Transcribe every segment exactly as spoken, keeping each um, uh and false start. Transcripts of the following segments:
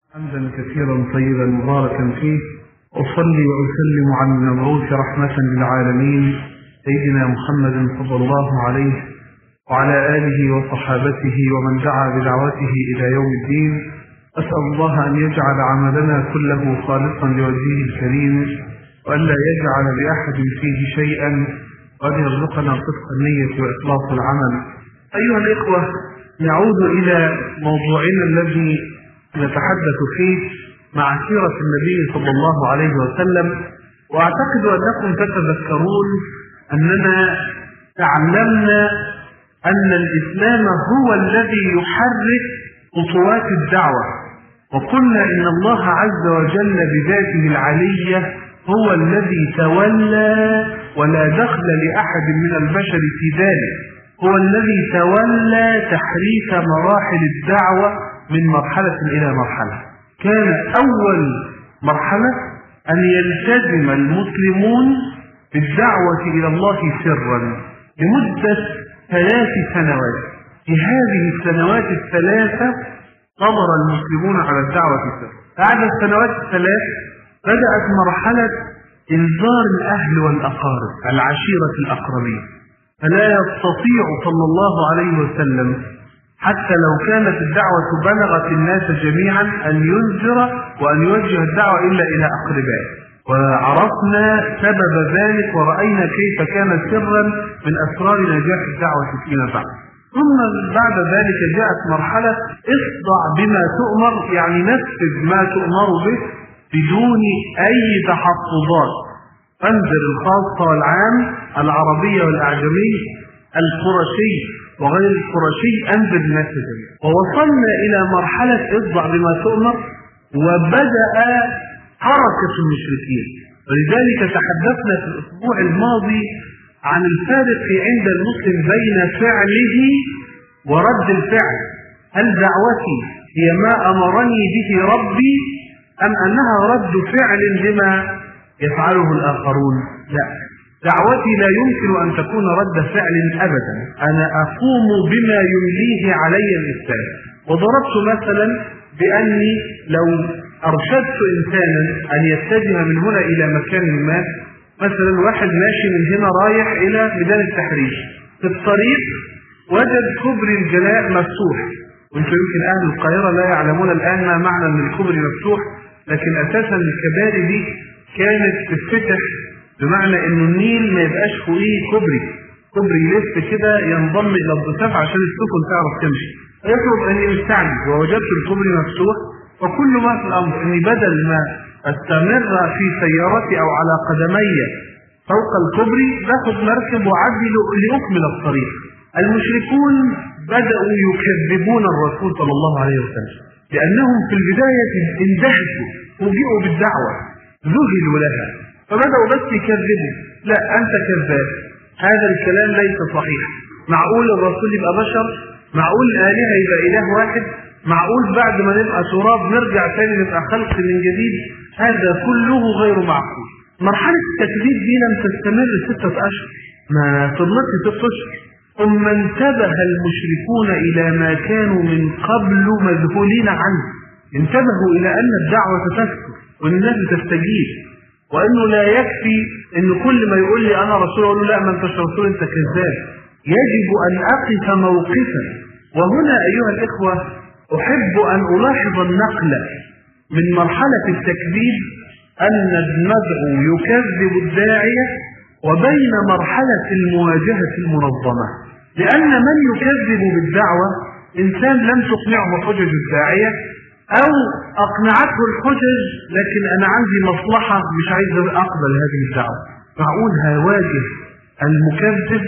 حمدا كثيرا طيبا مباركا فيه، أصلي وأسلم على المبعوث رحمة للعالمين سيدنا محمد صلى الله عليه وعلى آله وصحابته ومن دعا بدعوته إلى يوم الدين. أسأل الله أن يجعل عملنا كله خالصا لوجهه الكريم، وأن لا يجعل لأحد فيه شيئا، وأن يرزقنا صدق النية وإخلاص العمل. أيها الإخوة، نعود إلى موضوعنا الذي نتحدث فيه مع سيرة النبي صلى الله عليه وسلم. وأعتقد أنكم تتذكرون أننا تعلمنا أن الإسلام هو الذي يحرك خطوات الدعوة، وقلنا إن الله عز وجل بذاته العلية هو الذي تولى، ولا دخل لأحد من البشر في ذلك، هو الذي تولى تحريك مراحل الدعوة من مرحلة إلى مرحلة. كان أول مرحلة أن يلتزم المسلمون بالدعوة إلى الله سرا لمدة ثلاث سنوات. في هذه السنوات الثلاثة صبر المسلمون على الدعوة سرا. بعد السنوات الثلاث بدأت مرحلة إنذار الأهل والأقارب، العشيرة الأقربين، فلا يستطيع صلى الله عليه وسلم حتى لو كانت الدعوة بلغت الناس جميعا أن ينذر وأن يوجه الدعوة إلا إلى أقربائه. وعرفنا سبب ذلك ورأينا كيف كان سرا من أسرار نجاح الدعوة فيما بعد. ثم بعد ذلك جاءت مرحلة اصدع بما تؤمر، يعني نفذ ما تؤمر به بدون أي تحفظات، انذر الخاصة والعام، العربية والأعجمي، القرشي وغير القرشي، انذر الناس جميعا. ووصلنا إلى مرحلة اصدع بما تؤمر، وبدأ حركة المشركين. ولذلك تحدثنا في الأسبوع الماضي عن الفارق عند المسلم بين فعله ورد الفعل. هل دعوتي هي ما أمرني به ربي، أم أنها رد فعل لما يفعله الآخرون؟ لا، دعوتي لا يمكن أن تكون رد فعل أبدا، أنا أقوم بما يمليه علي الإسلام. وضربت مثلا بأني لو أرشدت إنسانا أن يتجه من هنا إلى مكان ما، مثلا واحد ماشي من هنا رايح إلى ميدان التحرير، في الطريق وجد كوبري الجلاء مفتوح، وانتم يمكن أهل القاهرة لا يعلمون الآن ما معنى أن الكوبري مفتوح، لكن أساسا الكباري دي كانت تتفتح بمعنى أن النيل ما يبقاش فوقيه كوبري، كوبري يلف كده ينضم إلى الضفاف عشان السفن تعرف تمشي. يفرض أني مستعجل ووجدت الكوبري مفتوح، وكل ما في الأمر أني بدل ما أستمر في سيارتي أو على قدمي فوق الكوبري باخذ مركب وعدي لأكمل الطريق. المشركون بدأوا يكذبون الرسول صلى الله عليه وسلم، لأنهم في البداية اندهشوا، فوجئوا بالدعوة، ذهلوا لها، فبدأوا بس يكذبوا. لا، أنت كذاب، هذا الكلام ليس صحيح. معقول الرسول يبقى بشر؟ معقول الآلهة يبقى إله واحد؟ معقول بعد ما نبقى تراب نرجع تاني نبقى خلق من جديد؟ هذا كله غير معقول. مرحلة التكذيب دي لم تستمر ستة أشهر، ما فضلت ست أشهر. ثم انتبه المشركون إلى ما كانوا من قبل مذهولين عنه، انتبهوا إلى أن الدعوة تكثر وأن الناس تستجيب، وأنه لا يكفي أن كل ما يقول لي أنا رسول أقول له لا ما أنتش رسول، أنت كذاب. يجب أن أقف موقفا. وهنا أيها الإخوة أحب أن ألاحظ النقل من مرحلة التكذيب أن المدعو يكذب الداعية وبين مرحلة المواجهة المنظمة. لأن من يكذب بالدعوة إنسان لم تقنعه حجج الداعية، أو أقنعته الحجج لكن أنا عندي مصلحة مش عايز أقبل هذه الدعوة. معقول هواجه المكذب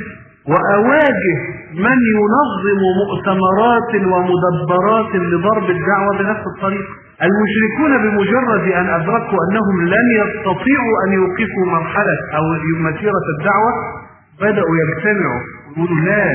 وأواجه من ينظم مؤتمرات ومدبرات لضرب الدعوة بنفس الطريقة؟ المشركون بمجرد أن أدركوا أنهم لن يستطيعوا أن يوقفوا مرحلة أو مسيرة الدعوة بدأوا يجتمعوا يقولوا لا،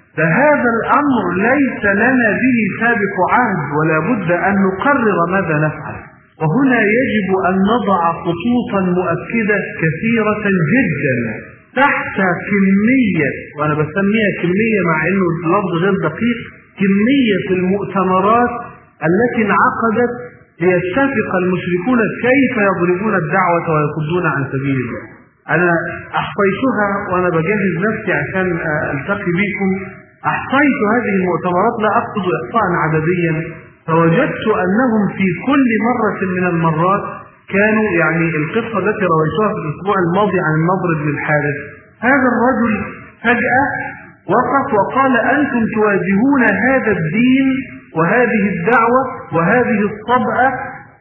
فهذا الأمر ليس لنا به سابق عهد ولا بد أن نقرر ماذا نفعل. وهنا يجب أن نضع خطوطا مؤكدة كثيرة جدا تحت كمية، وأنا بسميها كمية مع أنه اللفظ غير دقيق، كمية المؤتمرات التي انعقدت ليتفق المشركون كيف يضربون الدعوة ويصدون عن سبيل الله. أنا أحصيتها وأنا بجهز نفسي عشان ألتقي بكم، أحصيت هذه المؤتمرات، لا أقصد إحصاء عدديا، فوجدت أنهم في كل مرة من المرات كانوا، يعني القصة التي رويتها في الأسبوع الماضي عن النضر بن الحارث، هذا الرجل فجأة وقف وقال أنتم تواجهون هذا الدين وهذه الدعوة وهذه الصبأة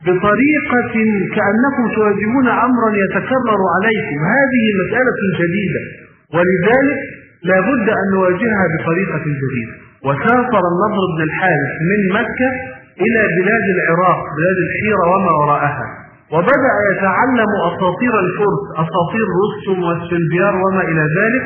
بطريقة كأنكم تواجهون أمرا يتكرر عليكم، هذه مسألة جديدة ولذلك لا بد أن نواجهها بطريقة جديدة. وسافر النضر بن الحارث من مكة إلى بلاد العراق، بلاد الحيرة وما وراءها، وبدأ يتعلم أساطير الفرس، أساطير رستم والسلبيار وما إلى ذلك،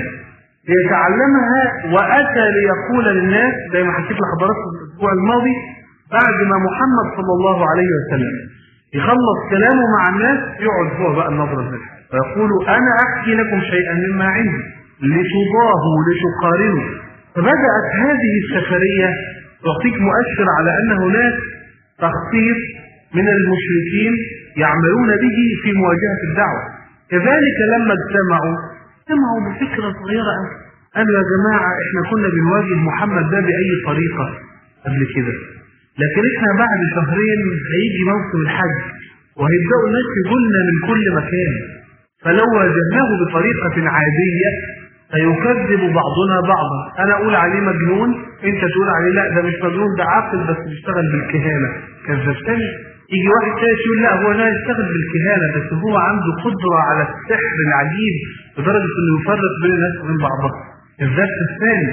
ليتعلمها. وأتى ليقول للناس زي ما حكيت لحضراتكم الأسبوع الماضي، بعد ما محمد صلى الله عليه وسلم يخلص كلامه مع الناس يقعد هو بقى النضر بن الحارث فيقول أنا أحكي لكم شيئا مما عندي لتضاهوا لتقارنوا. فبدأت هذه السفرية تعطيك مؤشر على أن هناك تخطيط من المشركين يعملون به في مواجهة الدعوة. كذلك لما اجتمعوا اجتمعوا بفكرة صغيرة، قالوا يا جماعة احنا كنا بنواجه محمد ده بأي طريقة قبل كده، لكن احنا بعد شهرين هيجي موسم الحج وهيبدأوا الناس يقولنا من كل مكان، فلو واجهناه بطريقة عادية فيكذب بعضنا بعضا، انا اقول عليه مجنون انت تقول عليه لا ده مش مجنون ده عاقل بس بيشتغل بالكهانة، كذبتني. يجي واحد تاني يقول لا هو لا يشتغل بالكهانة بس هو عنده قدرة على السحر العجيب لدرجة انه يفرق بين الناس وبين بعضها، كذبت الثاني.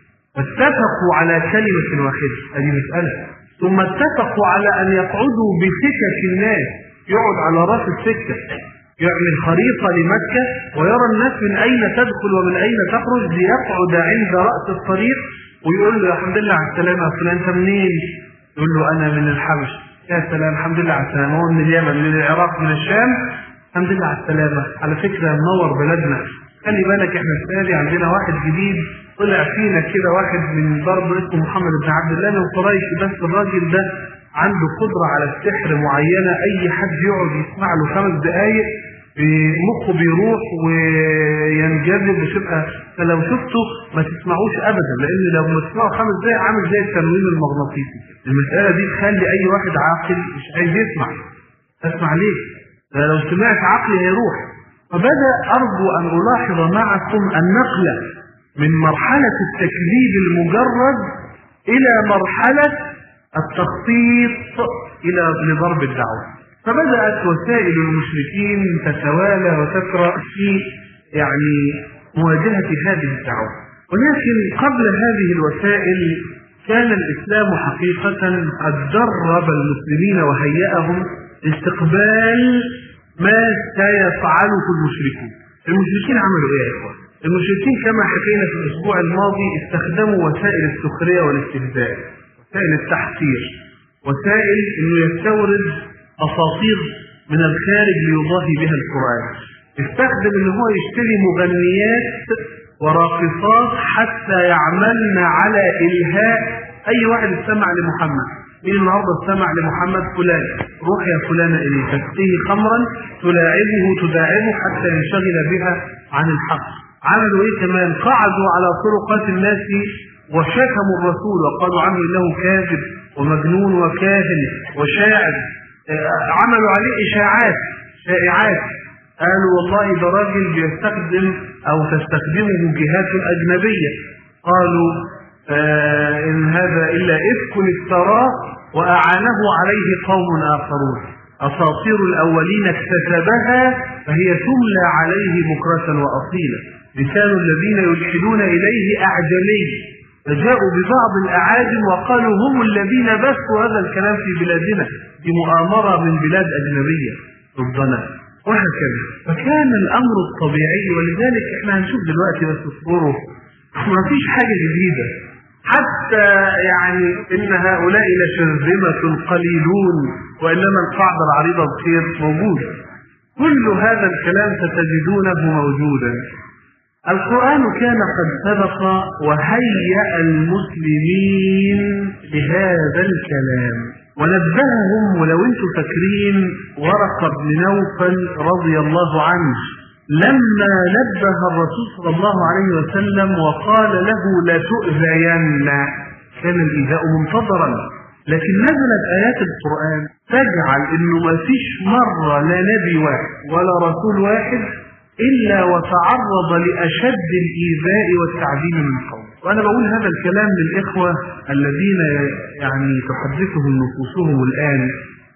فاتفقوا على كلمة واحدة، هذه مسألة. ثم اتفقوا على ان يقعدوا بسكك الناس، يقعد على راس السكة، يعمل خريطة لمكة ويرى الناس من أين تدخل ومن أين تخرج، ليقعد عند رأس الطريق ويقول له الحمد لله على السلامة، فلان أنت منين؟ يقول له أنا من الحبش. يا سلام، الحمد لله على السلامة. هو من اليمن، من العراق، من الشام، الحمد لله على السلامة. على فكرة منور بلدنا، خلي بالك احنا السنة عندنا واحد جديد طلع فينا كده، واحد من ضرب اسمه محمد بن عبد الله من قريش، بس الراجل ده عنده قدرة على السحر معينة، أي حد يقعد يسمع له خمس دقايق مخه بيروح وينجذب وتبقى، فلو شفته ما تسمعوش أبدا، لأن لو ما تسمعوا خمس دقايق عامل زي التنويم المغناطيسي. المسألة دي تخلي أي واحد عاقل مش عايز يسمع، تسمع ليه؟ لو سمعت عقلي هيروح. فبدأ أرجو أن ألاحظ معكم النقلة من مرحلة التكذيب المجرد إلى مرحلة التخطيط إلى لضرب الدعوة. فبدأت وسائل المشركين تتوالى وتكرأ في يعني مواجهة هذه الدعوة، ولكن قبل هذه الوسائل كان الإسلام حقيقة قد درب المسلمين وهيأهم لاستقبال ما سيفعله المشركون. المشركين عملوا ايه يا اخوان؟ المشركين كما حكينا في الاسبوع الماضي استخدموا وسائل السخرية والاستهزاء، وسائل التحقير، وسائل انه يستورد اساطير من الخارج ليضاهي بها القرآن. استخدم ان هو يشتري مغنيات وراقصات حتى يعملن على الهاء اي واحد استمع لمحمد. مين النهارده استمع لمحمد؟ فلان، روح يا فلان اليه تسقيه خمرا تلاعبه تداعبه حتى ينشغل بها عن الحق. عملوا ايه كمان؟ قعدوا على طرقات الناس وشتموا الرسول وقالوا عنه انه كاذب ومجنون وكاهن وشاعر. عملوا عليه اشاعات شائعات، قالوا والله ده راجل بيستخدم او تستخدمه جهات اجنبيه، قالوا آه إن هذا إلا إفك افتراه وأعانه عليه قوم آخرون، أساطير الأولين اكتسبها فهي تملى عليه بكرة وأصيلا، لسان الذين يلحدون إليه أعجمي، فجاءوا ببعض الأعاجم وقالوا هم الذين بثوا هذا الكلام في بلادنا بمؤامرة من بلاد أجنبية ضدنا، وهكذا. فكان الأمر الطبيعي، ولذلك احنا هنشوف دلوقتي بس اصبروا ما فيش حاجة جديدة، حتى يعني إن هؤلاء لشرذمة قليلون وإنما القاعدة العريضة بخير موجود. كل هذا الكلام ستجدونه موجودا. القرآن كان قد سبق وهيأ المسلمين لهذا الكلام، ونبههم. ولو انتم فاكرين ورقة بن نوفل رضي الله عنه لما نبه الرسول صلى الله عليه وسلم وقال له لا تؤذين، كان الإيذاء منتظرا، لكن نزلت آيات القرآن تجعل انه ما فيش مرة لا نبي واحد ولا رسول واحد إلا وتعرض لأشد الإيذاء والتعذيب من قوم. وأنا بقول هذا الكلام للإخوة الذين يعني تحدثهم نفوسهم الآن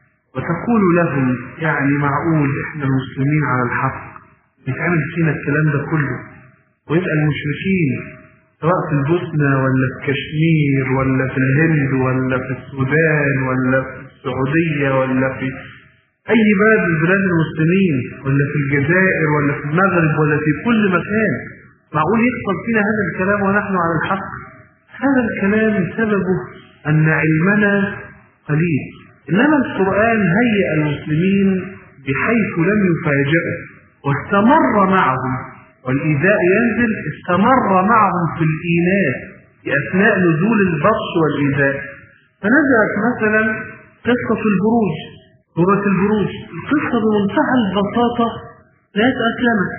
وتقول لهم يعني معقول إحنا المسلمين على الحق يتعمل فينا الكلام ده كله، ويبقى المشركين سواء في البوسنة ولا في كشمير ولا في الهند ولا في السودان ولا في السعودية ولا في أي بلد من بلاد المسلمين ولا في الجزائر ولا في المغرب ولا في كل مكان، معقول يحصل فينا هذا الكلام ونحن على الحق؟ هذا الكلام سببه أن علمنا قليل، إنما القرآن هيئ المسلمين بحيث لم يفاجئوا واستمر معهم، والإيذاء ينزل استمر معهم في الإيناس في أثناء نزول البطش والإيذاء. فنزلت مثلا قصة البروج، سورة البروج، القصة بمنتهى البساطة ناس أسلمت،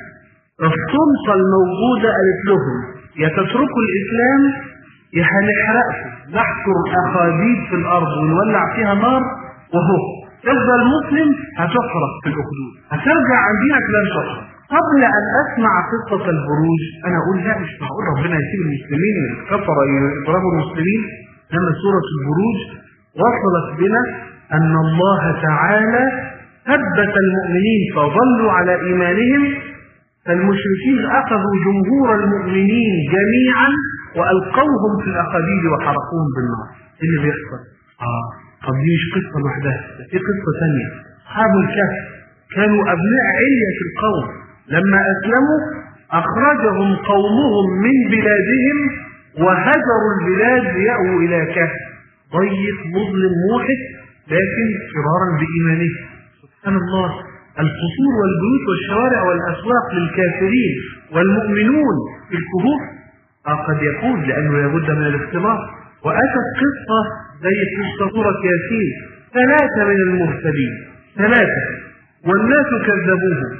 السلطة الموجودة قالت لهم يا تتركوا الإسلام يا هنحرقكم، نحفر أخاديد في الأرض ونولع فيها نار، وهو تفضل مسلم هتحرق في الأخدود، هترجع عن دينك لن تحرق. قبل أن أسمع قصة البروج أنا أقول لا مش معقول ربنا يسيب المسلمين الكفر يضربوا المسلمين. لما سورة البروج وصلت بنا أن الله تعالى ثبت المؤمنين فظلوا على إيمانهم، فالمشركين أخذوا جمهور المؤمنين جميعا وألقوهم في الأخاديد وحرقوهم بالنار. إيه اللي بيحصل؟ آه طب دي مش قصة لوحدها، في قصة ثانية. أصحاب الكهف كانوا أبناء علية القوم، لما أسلموا أخرجهم قومهم من بلادهم وهجروا البلاد ليأووا إلى كهف ضيق مظلم موحد لكن فرارا بإيمانه. سبحان الله، القصور والبيوت والشوارع والأسواق للكافرين والمؤمنون في الكهوف قد يكون لأنه لابد من الاختلاط. وأتت قصة زي قصة سورة ياسين، ثلاثة من المرسلين ثلاثة والناس كذبوهم،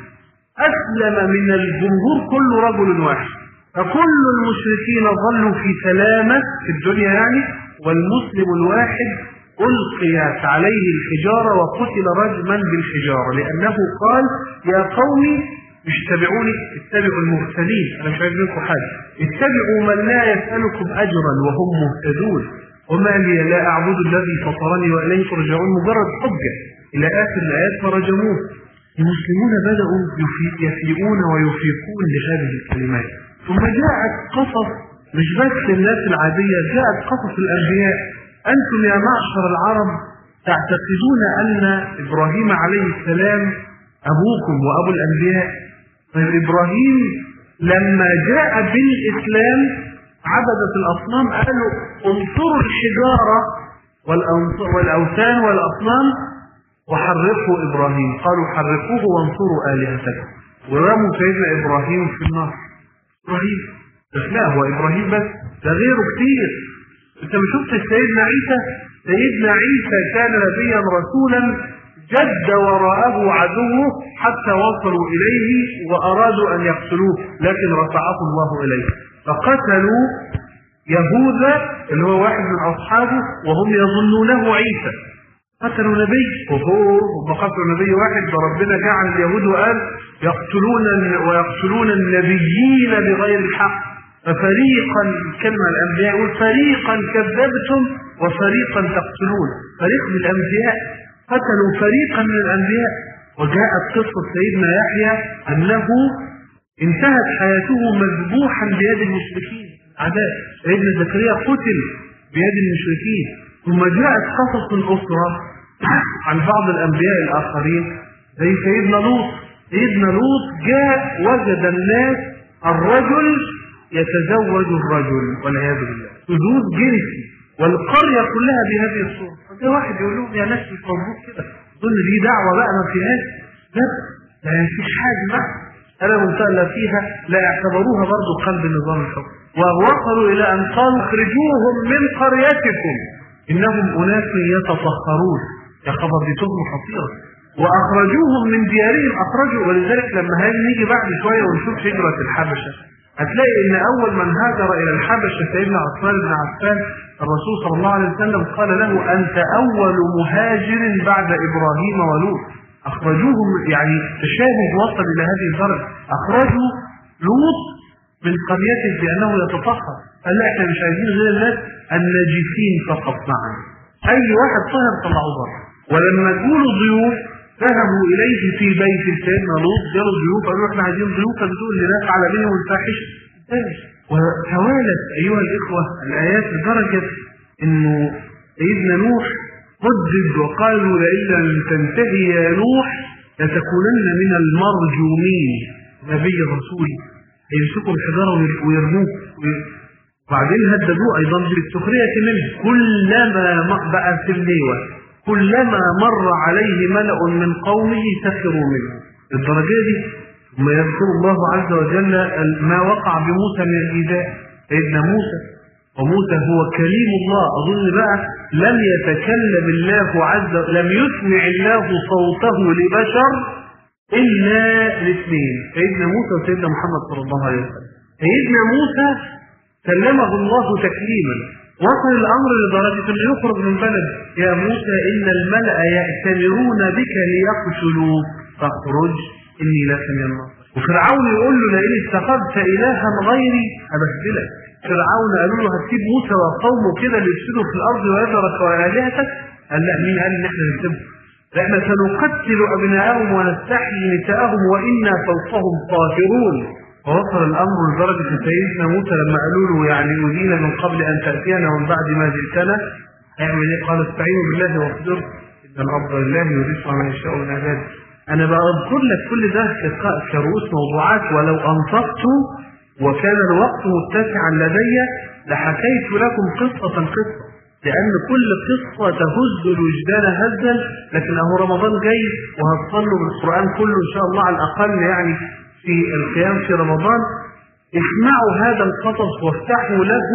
أسلم من الجمهور كل رجل واحد، فكل المشركين ظلوا في سلامة في الدنيا يعني، والمسلم الواحد ألقيت عليه الحجارة وقتل رجما بالحجارة، لأنه قال يا قومي مش تتبعوني اتبعوا المرسلين، أنا مش عايز منكم حاجة، اتبعوا من لا يسألكم أجرا وهم مهتدون، وما لي لا أعبد الذي فطرني وإليه ترجعون، مجرد حجة إلى آخر الآيات فرجموه. المسلمون بدأوا يفيئون ويفيقون لهذه الكلمات. ثم جاءت قصص مش بس الناس العادية، جاءت قصص الأنبياء. أنتم يا معشر العرب تعتقدون أن إبراهيم عليه السلام أبوكم وأبو الأنبياء. طيب إبراهيم لما جاء بالإسلام عبدت الأصنام، قالوا انصروا الحجارة والأوثان والأصنام وحرقوا إبراهيم، قالوا حرقوه وانصروا آلهتكم، ورموا سيدنا إبراهيم في النار. إبراهيم بس لا هو إبراهيم بس، ده غيره كتير. أنت ما شفتش سيدنا عيسى؟ سيدنا عيسى كان نبيا رسولا جد وراءه عدوه حتى وصلوا إليه وأرادوا أن يقتلوه، لكن رفعه الله إليه فقتلوا يهوذا اللي هو واحد من أصحابه وهم يظنونه عيسى، قتلوا نبي وهو قتلوا نبي واحد، فربنا جعل اليهود وقال يقتلون ويقتلون النبيين بغير الحق، ففريقا كلمة الأنبياء وفريقا كذبتم وفريقا تقتلون، فريق من الأنبياء قتلوا فريقا من الأنبياء. وجاءت قصة سيدنا يحيى أنه انتهت حياته مذبوحا بيد المشركين أعداء، سيدنا زكريا قتل بيد المشركين. ثم جاءت قصص أخرى عن بعض الأنبياء الآخرين زي سيدنا لوط. سيدنا لوط جاء وجد الناس الرجل يتزوج الرجل والعياذ بالله، شذوذ جنسي، والقرية كلها بهذه الصورة. فجاء واحد يقول لهم يا ناس مش موجود كده، ظن دي دعوة بقى ما فيهاش، لا ما فيش حاجة بقى أنا منتهى فيها، لا اعتبروها برضو قلب نظام الحكم، ووصلوا إلى أن قالوا اخرجوهم من قريتكم إنهم أناس يتطهرون. يا خبر دي تهمة خطيرة. وأخرجوهم من ديارهم، أخرجوا. ولذلك لما هاجي نيجي بعد شوية ونشوف هجرة الحبشة، هتلاقي إن أول من هاجر إلى الحبشة سيدنا عثمان بن عفان. الرسول صلى الله عليه وسلم قال له: أنت أول مهاجر بعد إبراهيم ولوط. أخرجوهم، يعني تشابه وصل إلى هذه الدرجة. أخرجوا لوط من قريته بأنه يتطهر. قال لا، إحنا مش عايزين غير الناس الناجسين فقط معنا. أي واحد طاهر طلعوه بره. ولما جولوا ضيوف ذهبوا إليه في بيت سيدنا لوط، جالوا ضيوف قالوا: إحنا عايزين ضيوف بتقول لناس على بينهم الفاحشة. وتوالت أيها الإخوة الآيات لدرجة إنه سيدنا نوح هدد وقالوا: لئن لم تنتهي يا نوح لتكونن من المرجومين. نبي الرسول يمسكوا الحجارة ويرموه. وبعدين هددوه أيضا بالسخرية منه. كلما بقى في الليوة كلما مر عليه ملأ من قومه سخروا منه. الدرجة دي ثم يذكر الله عز وجل ما وقع بموسى من الإيذاء. سيدنا موسى، وموسى هو كليم الله. أظن بقى لم يتكلم الله عز وجل، لم يسمع الله صوته لبشر إلا الاثنين، سيدنا موسى وسيدنا محمد صلى الله عليه وسلم. سيدنا موسى كلمه الله تكليما، وصل الأمر لدرجة أنه يخرج من بلد: يا موسى إن الملأ يأتمرون بك ليقتلوك فاخرج إني لك من الناصرين. وفرعون يقول له: لئن اتخذت إلها غيري أبهدلك. فرعون قالوا له: هتسيب موسى وقومه كده ليفسدوا في الأرض ويذرك وآلهتك؟ قال: لا، مين قال إن إحنا نسيبهم؟ فإحنا سنقتل أبناءهم ونستحيي نساءهم وإنا فوقهم قاهرون. ووصل الأمر لدرجة سيدنا موسى لما قالوا له: يعني أذينا من قبل أن تأتينا ومن بعد ما جئتنا، اعمل إيه؟ قال: استعينوا بالله واصبروا إن الأرض لله يورث من يشاء من عباده. أنا بأذكر لك كل ده كرؤوس موضوعات، ولو أنصفت وكان الوقت متسعا لدي لحكيت لكم قصة قصة، لأن كل قصة تهز الوجدان هزا. لكن أهو رمضان جاي وهتصلوا بالقرآن كله إن شاء الله على الأقل، يعني في القيام في رمضان. اسمعوا هذا القصص وافتحوا له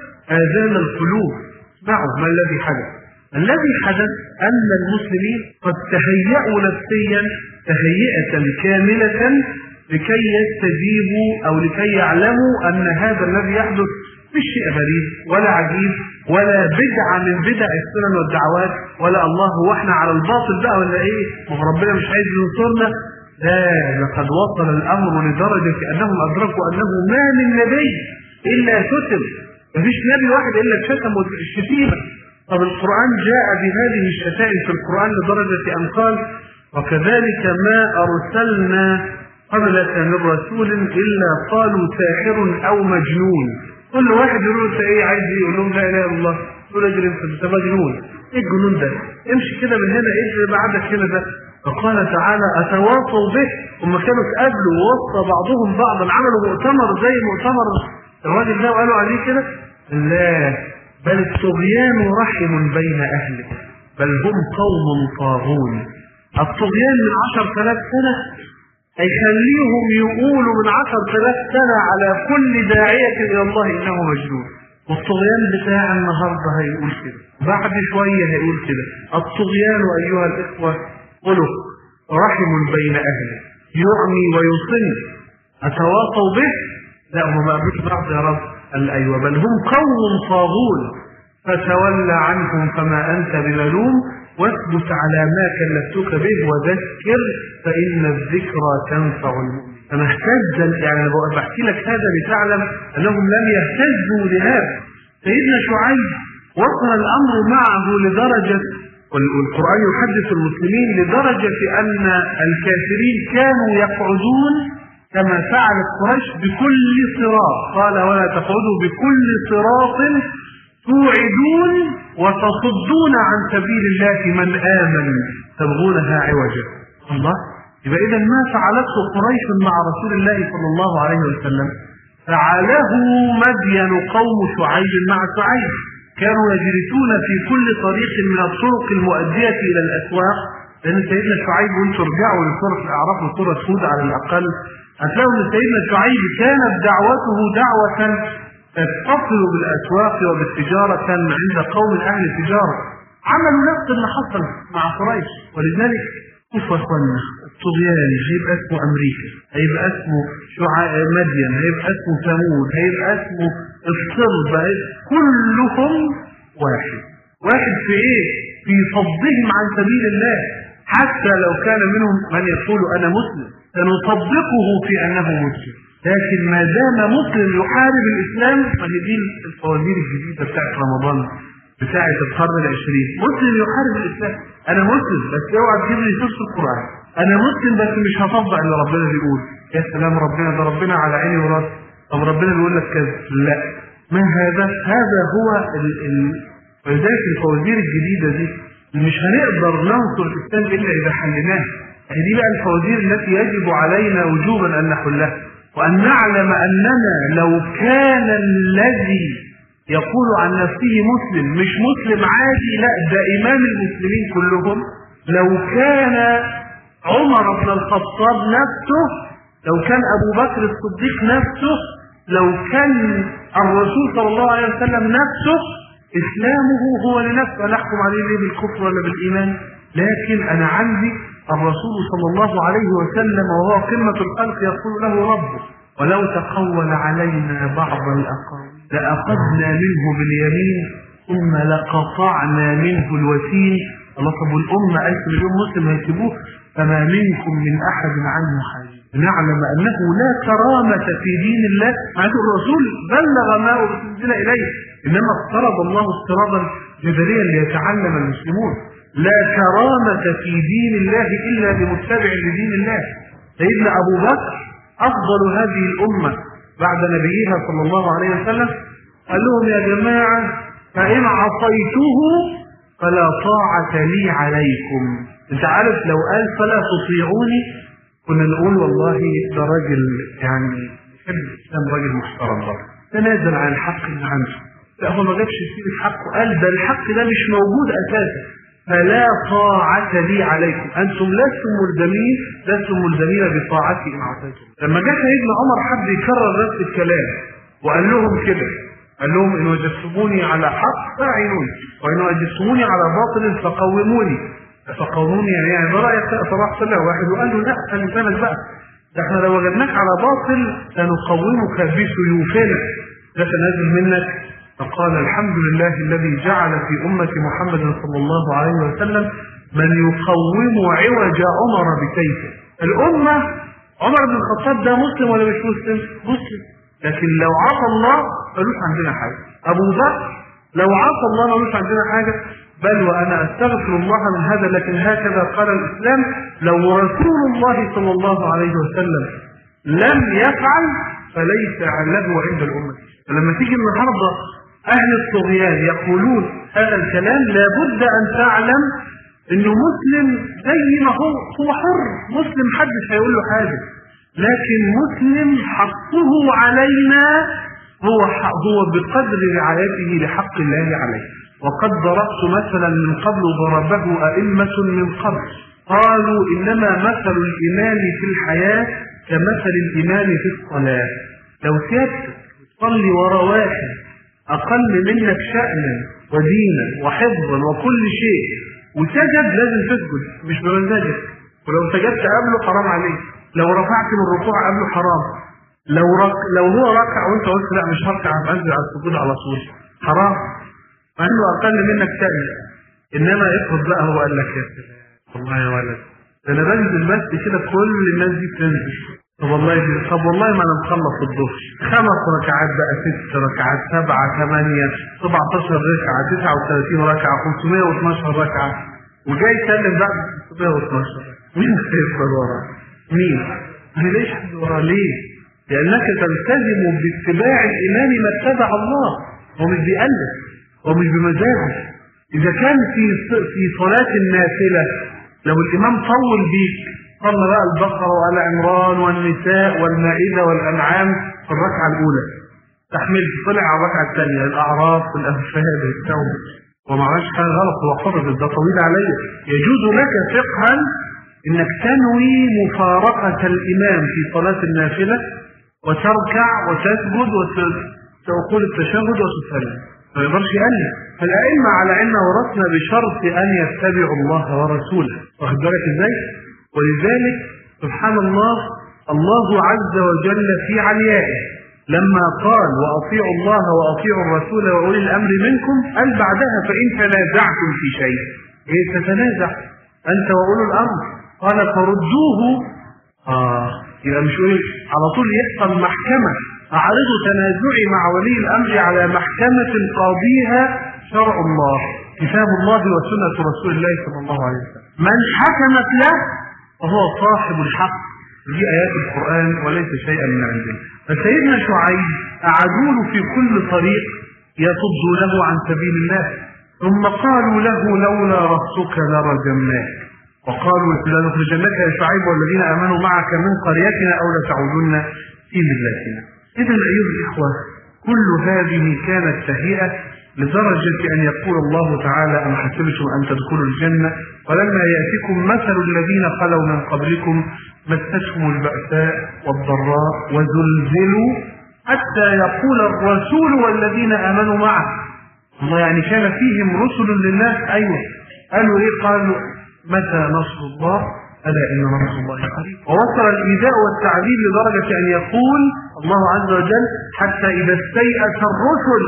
آذان القلوب. اسمعوا ما الذي حدث. الذي حدث أن المسلمين قد تهيئوا نفسيا تهيئة كاملة لكي يستجيبوا أو لكي يعلموا أن هذا الذي يحدث مش شيء غريب ولا عجيب ولا بدعة من بدع السنن والدعوات، ولا الله هو احنا على الباطل بقى ولا ايه، وربنا مش عايز ينصرنا. لا، لقد وصل الأمر لدرجة أنهم أدركوا أنه ما من نبي إلا شتم. مفيش نبي واحد إلا شتم الشتيمة. طب القرآن جاء بهذه الشتائم في القرآن لدرجة أن قال: وكذلك ما أرسلنا قبلك من رسول إلا قالوا ساحر أو مجنون. كل واحد يقول له: ايه عايز ايه؟ يقول لهم: لا اله الا الله. يقول: اجري انت مجنون. ايه الجنون ده؟ امشي كده من هنا، اجري بعدك هنا ده. فقال تعالى: اتواصوا به. هم كانوا اتقابلوا ووصى بعضهم بعضا، عملوا مؤتمر زي مؤتمر الراجل ده وقالوا عليه كده؟ لا، بل الطغيان رحم بين اهله، بل هم قوم طاغون. الطغيان من عشر آلاف سنة هيخليهم يقولوا من عشر آلاف سنة على كل داعية إلى الله إنه مجنون. والطغيان بتاع النهاردة هيقول كده، بعد شوية هيقول كده. الطغيان أيها الإخوة قلوا رحم بين أهله، يعمي ويصن. أتواصوا به؟ لا، هم ما قالوش بعض يا رب. قال: أيوة، بل هم قوم طاغون فتولى عنهم فما أنت بملوم واثبت على ما كلفتك به وذكر فإن الذكرى تنفع المؤمن. أنا اهتز، يعني أنا بحكي لك هذا لتعلم أنهم لم يهتزوا لهذا. سيدنا شعيب وصل الأمر معه لدرجة، والقرآن يحدث المسلمين، لدرجة أن الكافرين كانوا يقعدون كما فعلت قريش بكل صراط. قال: ولا تقعدوا بكل صراط توعدون وتصدون عن سبيل الله من آمن تبغونها عوجا. الله، يبقى إذا ما فعلته قريش مع رسول الله صلى الله عليه وسلم فعله مدين قوم شعيب مع شعيب. كانوا يجلسون في كل طريق من الطرق المؤدية إلى الأسواق، لأن سيدنا شعيب، وانتم رجعوا لسورة الأعراف وسورة هود على الأقل، هتلاقوا أن سيدنا شعيب كانت دعوته دعوة اتصلوا بالاسواق وبالتجاره، كان عند قوم اهل التجاره عملوا نفس اللي حصل مع قريش. ولذلك شوفوا يا اخوانا، الطغيان هيبقى اسمه امريكا، هيبقى اسمه شعاع مدين، هيبقى اسمه ثمود، هيبقى اسمه الصلب، كلهم واحد. واحد في ايه؟ في صدهم عن سبيل الله. حتى لو كان منهم من يقول انا مسلم سنصدقه في انه مسلم، لكن ما دام مسلم يحارب الاسلام، فهي دي الفوازير الجديده بتاعت رمضان بتاعت القرن العشرين. مسلم يحارب الاسلام، انا مسلم بس اوعى تجيب لي نص القران، انا مسلم بس مش هطبق اللي ربنا بيقول. يا سلام، ربنا ده ربنا على عيني وراسي، طب ربنا بيقول لك كذا، لا. ما هذا؟ هذا هو ال ال ولذلك الفوازير الجديده دي مش هنقدر ننصر الاسلام الا اذا حلناها. دي بقى الفوازير التي يجب علينا وجوبا ان نحلها، وان نعلم اننا لو كان الذي يقول عن نفسه مسلم مش مسلم عادي، لا ده امام المسلمين كلهم، لو كان عمر بن الخطاب نفسه، لو كان ابو بكر الصديق نفسه، لو كان الرسول صلى الله عليه وسلم نفسه، اسلامه هو لنفسه، نحكم عليه ليه بالكفر ولا بالايمان؟ لكن انا عندي الرسول صلى الله عليه وسلم وهو قمة الخلق يقول له ربه ولو تقول علينا بعض الاقاويل لأخذنا منه باليمين ثم لقطعنا منه الوتين. الله، طب والأمة ألف مليون مسلم هيسيبوه؟ فما منكم من أحد عنه حاجز. نعلم أنه لا كرامة في دين الله، معناته الرسول بلغ ما أرسل إليه، إنما افترض الله افتراضا جدليا ليتعلم المسلمون. لا كرامة في دين الله إلا بمتبع لدين الله. سيدنا أبو بكر أفضل هذه الأمة بعد نبيها صلى الله عليه وسلم قال لهم يا جماعة فإن عصيته فلا طاعة لي عليكم. انت عارف لو قال فلا تطيعوني كنا نقول والله ده راجل يعني يحب الإسلام، راجل محترم برضه، تنازل عن الحق اللي عنده. لا، هو ما جابش سيرة حقه، قال ده الحق ده مش موجود أساسا. فلا طاعة لي عليكم، أنتم لستم ملزمين لستم ملزمين بطاعتي إن عصيتم. لما جاء سيدنا عمر حب يكرر نفس الكلام وقال لهم كده، قال لهم إن وجدتموني على حق فاعينوني، وإن وجدتموني على باطل فقوموني. فقوموني يعني يعني ده رأيك صراحة طلع واحد وقال له لا خلي بالك بقى، ده احنا لو وجدناك على باطل سنقومك بسيوفنا، ده نازل منك. فقال الحمد لله الذي جعل في أمة محمد صلى الله عليه وسلم من يقوم عوج عمر بسيفه. الأمة عمر بن الخطاب ده مسلم ولا مش مسلم؟ مسلم، لكن لو عصى الله ملوش عندنا حاجة. أبو بكر لو عصى الله ملوش عندنا حاجة، بل وأنا أستغفر الله من هذا، لكن هكذا قال الإسلام. لو رسول الله صلى الله عليه وسلم لم يفعل فليس له عند الأمة. فلما تيجي النهارده أهل الطغيان يقولون هذا الكلام، لابد أن تعلم إنه مسلم زي ما هو هو حر، مسلم محدش هيقول له حاجة، لكن مسلم حقه علينا هو هو بقدر رعايته لحق الله عليه. وقد ضربت مثلا من قبل ضربه أئمة من قبل قالوا إنما مثل الإمام في الحياة كمثل الإمام في الصلاة. لو سيادتك تصلي وراء واحد أقل منك شأنا ودينا وحفظا وكل شيء وسجد، لازم تسجد مش بمزاجك، ولو سجدت قبله حرام عليك، لو رفعت من الركوع قبله حرام، لو رك... لو هو ركع وانت قلت لا مش هركع هنزل على السجود على طول حرام، مع انه اقل منك شأن. انما افرض بقى هو قال لك يا سلام والله يا ولد ده انا بنزل بس كده كل الناس دي بتنزل، طب والله دي طب والله ما انا مخلص الظهر خمس ركعات بقى، ست ركعات، سبعه، ثمانيه، سبعتاشر ركعه، تسعه وثلاثين ركعه، خمسمائة واثناشر ركعه، وجاي يسلم بعد خمسمائة واثناشر ركعه. مين هيفضل وراه؟ مين؟ ما ليش حد وراه ليه؟ لانك تلتزم باتباع الامام ما اتبع الله، هو مش بيألف، هو مش بمزاجه. اذا كان في في صلاه النافله لو الامام طول بيك صلى بقى البقره وآل عمران والنساء والمائده والانعام في الركعه الاولى، تحملت طلع على الركعه الثانيه الاعراف والانفال والتوبه وما عملش حاجه غلط، هو حر ده طويل عليه، يجوز لك فقها انك تنوي مفارقه الامام في صلاه النافله وتركع وتسجد تقول التشهد وتسلم، ما يقدرش يقلد. فالأئمة على أن ورثنا بشرط أن يتبعوا الله ورسوله، واخد بالك ازاي؟ ولذلك سبحان الله، الله عز وجل في عليائه لما قال وأطيعوا الله وأطيعوا الرسول وأولي الأمر منكم، قال بعدها فإن تنازعتم في شيء، إيه تتنازع أنت وأولو الأمر؟ قال فردوه. آه يبقى مش إيه على طول يحصل محكمة، أعرض تنازعي مع ولي الأمر على محكمة قاضيها شرع الله كتاب الله وسنة رسول الله صلى الله عليه وسلم، من حكمت له فهو صاحب الحق. دي آيات القرآن وليس شيئا من عندنا. فسيدنا شعيب أعادوا له في كل طريق يصدوا له عن سبيل الله، ثم قالوا له لولا رهطك لرجمناك، وقالوا لنخرجنك يا شعيب والذين آمنوا معك من قريتنا أو لتعودن في ملتنا. إذا أيها الإخوة، كل هذه كانت تهيئة لدرجة أن يقول الله تعالى أم حسبتم أن تدخلوا الجنة ولما يأتكم مثل الذين خلوا من قبلكم مستهم البأساء والضراء وزلزلوا حتى يقول الرسول والذين آمنوا معه. الله يعني كان فيهم رسل للناس. أيوة قالوا إيه؟ قالوا متى نصر الله؟ ألا إن نصر الله قريب. ووصل الإيذاء والتعذيب لدرجة أن يقول الله عز وجل حتى إذا استيأس الرسل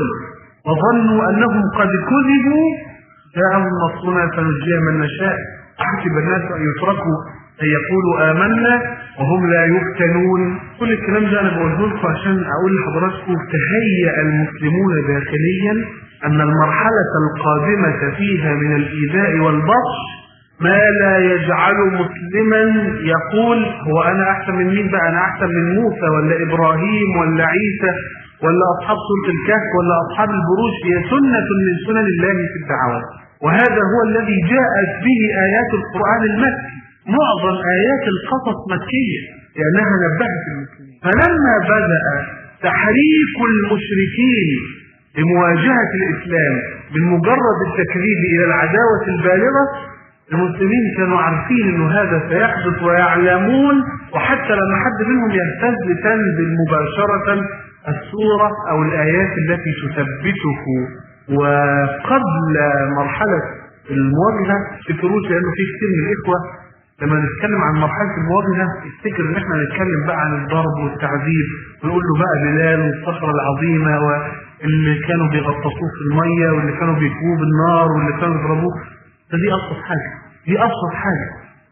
وظنوا أنهم قد كذبوا جاءهم نصرنا فنجي من نشاء. أحسب الناس أن يتركوا أن يقولوا آمنا وهم لا يفتنون. كل الكلام ده أنا بقوله لكم عشان أقول لحضراتكم تهيأ المسلمون داخليا أن المرحلة القادمة فيها من الإيذاء والبطش ما لا يجعل مسلما يقول هو أنا أحسن من مين بقى؟ أنا أحسن من موسى ولا إبراهيم ولا عيسى ولا أصحاب سورة الكهف ولا أصحاب البروج. هي سنة من سنن الله في الدعوات، وهذا هو الذي جاءت به آيات القرآن المكي. معظم آيات القصص مكية لأنها نبهت المسلمين. فلما بدأ تحريك المشركين لمواجهة الإسلام من مجرد التكذيب إلى العداوة البالغة، المسلمين كانوا عارفين أنه هذا سيحدث ويعلمون، وحتى لما حد منهم يهتز تنزل مباشرة السورة أو الآيات التي تثبته. وقبل مرحلة المواجهة تفكروش، لأنه في كثير من الإخوة لما نتكلم عن مرحلة المواجهة يفتكر ان احنا نتكلم بقى عن الضرب والتعذيب ونقول له بقى بلال والصخرة العظيمة واللي كانوا بيغطسوه في المية واللي كانوا بيكوه بالنار واللي كانوا بيضربوه. فدي أبسط حاجة، دي أبسط حاجة،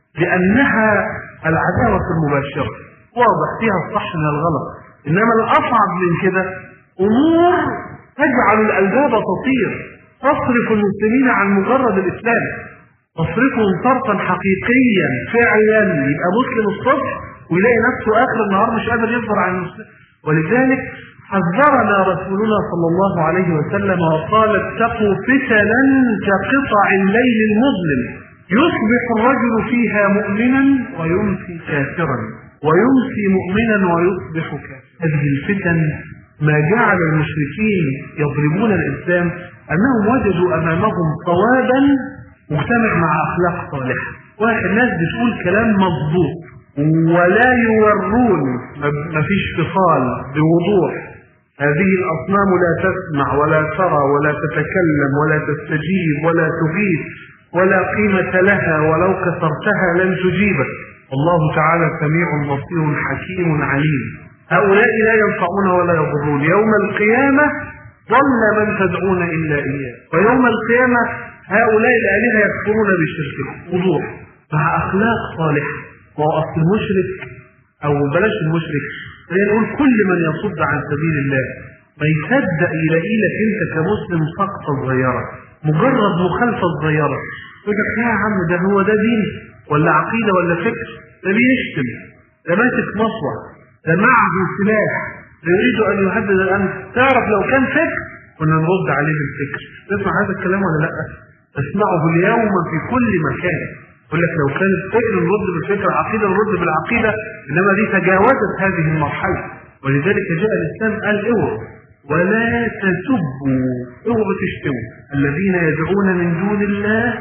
لأنها العداوة المباشرة واضح فيها الصح من الغلط. إنما الأصعب من كده أمور تجعل الألباب تطير، تصرف المسلمين عن مجرد الإسلام، تصرفهم صرفا حقيقيا فعلا. يبقى مسلم الصبح ويلاقي نفسه آخر النهار مش قادر يصبر عن المسلم. ولذلك حذرنا رسولنا صلى الله عليه وسلم وقال اتقوا فتنا كقطع الليل المظلم يصبح الرجل فيها مؤمنا ويمسي كافرا ويمسي مؤمنا ويصبح كافرا. هذه الفتن ما جعل المشركين يضربون الإسلام أنهم وجدوا أمامهم صوابا مجتمع مع أخلاق صالحة. واحد ناس بتقول كلام مضبوط ولا يورون، ما فيش فصال بوضوح. هذه الأصنام لا تسمع ولا ترى ولا تتكلم ولا تستجيب ولا تغيث ولا قيمة لها ولو كسرتها لن تجيبك. الله تعالى سميع بصير حكيم عليم. هؤلاء لا ينفعون ولا يضرون. يوم القيامة ضل من تدعون إلا إياه، ويوم القيامة هؤلاء الآلهة يكفرون بشركهم. وضوح مع أخلاق صالحة. وأصل المشرك أو بلاش المشرك، نقول كل من يصد عن سبيل الله ما يصدق يلاقي لك أنت كمسلم سقطة صغيرة، مجرد مخالفة صغيرة، يقول لك يا عم ده هو ده دين ولا عقيدة ولا فكر، ده بيشتم، ده ماسك مصوع، ده معه سلاح، ده يريد أن يهدد الأمن. تعرف لو كان فكر كنا نرد عليه بالفكر. تسمع هذا الكلام ولا لا؟ اسمعه اليوم في كل مكان. يقول لك لو كان الفكر نرد بالفكر، عقيدة نرد بالعقيدة، إنما دي تجاوزت هذه المرحلة. ولذلك جاء الإسلام قال اوعوا ولا تسبوا، اوعوا تشتموا الذين يدعون من دون الله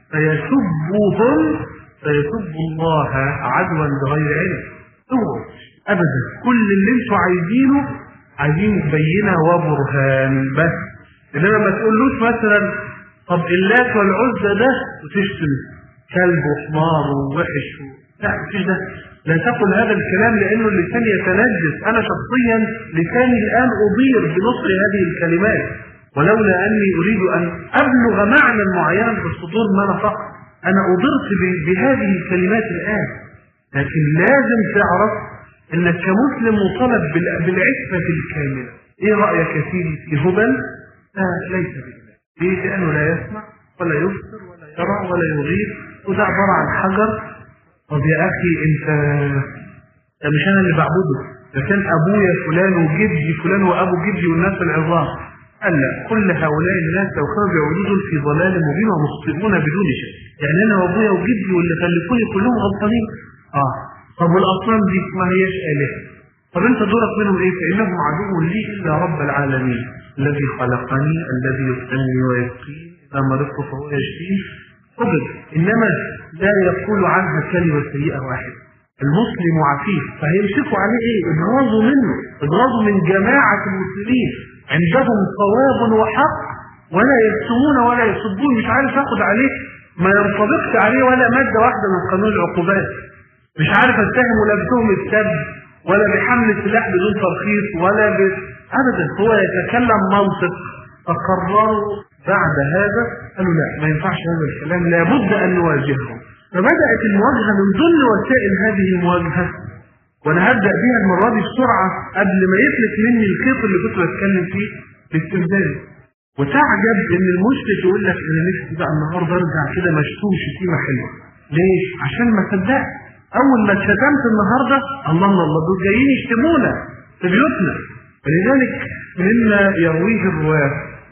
فيسبوهم فيسبوا الله عدوا بغير علم. اوعوا ابدا، كل اللي انتوا عايزينه عايزين بينة وبرهان بس. انما ما تقولوش مثلا طب اللات والعزى ده وتشتم كلب وحمار ووحش و... لا مفيش ده. لا تقل هذا الكلام لانه اللسان يتنجس. انا شخصيا لساني الان اضير بنصر هذه الكلمات، ولولا اني اريد ان ابلغ معنى معين في الصدور ما نطقت. انا اضرت بهذه الكلمات الان. لكن لازم تعرف انك كمسلم مطالب بالعفة الكاملة. ايه رأيك يا سيدي في هبل؟ آه ليس بالله. ليه؟ لانه لا يسمع ولا يبصر ولا يرى ولا يغير، وده عبارة عن حجر. طب يا اخي انت ده مش انا اللي بعبده، ده كان ابويا فلان وجدي فلان وابو جدي والناس العظام. قال لا، كل هؤلاء الناس لو كانوا بيعبدون في ضلال مبين ومخطئون بدون شيء. يعني انا وابويا وجدي واللي خلفوني كلهم غلطانين. اه طب والاصنام دي ما هياش الهه. طب انت دورك منهم ايه؟ فانهم عدو لي الا رب العالمين الذي خلقني الذي يطعمني ويسقيني اذا مرضت فهو يشفيني. قبل انما لا يقول عنها كلمه سيئه واحده. المسلم عفيف، فهيمسكوا عليه ايه؟ اضغاظوا منه، اضغاظوا من جماعه المسلمين عندهم صواب وحق ولا يكتمون ولا يصدون. مش عارف اخد عليه ما ينطبقش عليه ولا ماده واحده من قانون العقوبات. مش عارف اتهم ولا بتهم السب ولا بحمل سلاح بدون ترخيص ولا ب... ابدا. هو يتكلم منطق. فقرروا بعد هذا قالوا لا، ما ينفعش هذا الكلام، لابد ان نواجههم. فبدات المواجهه من ضمن وسائل هذه المواجهه، وانا هبدا بيها المره دي بسرعه قبل ما يفلت مني الخيط اللي كنت بتكلم فيه باستمثال. وتعجب ان المشرك يقول لك انا نفسي بقى النهارده ارجع كده مشتوم شتيمه حلوه. ليش؟ عشان ما صدقت. اول ما اتشتمت النهارده الله الله الله دول جايين يشتمونا في بيوتنا. ولذلك مما يرويه الرواه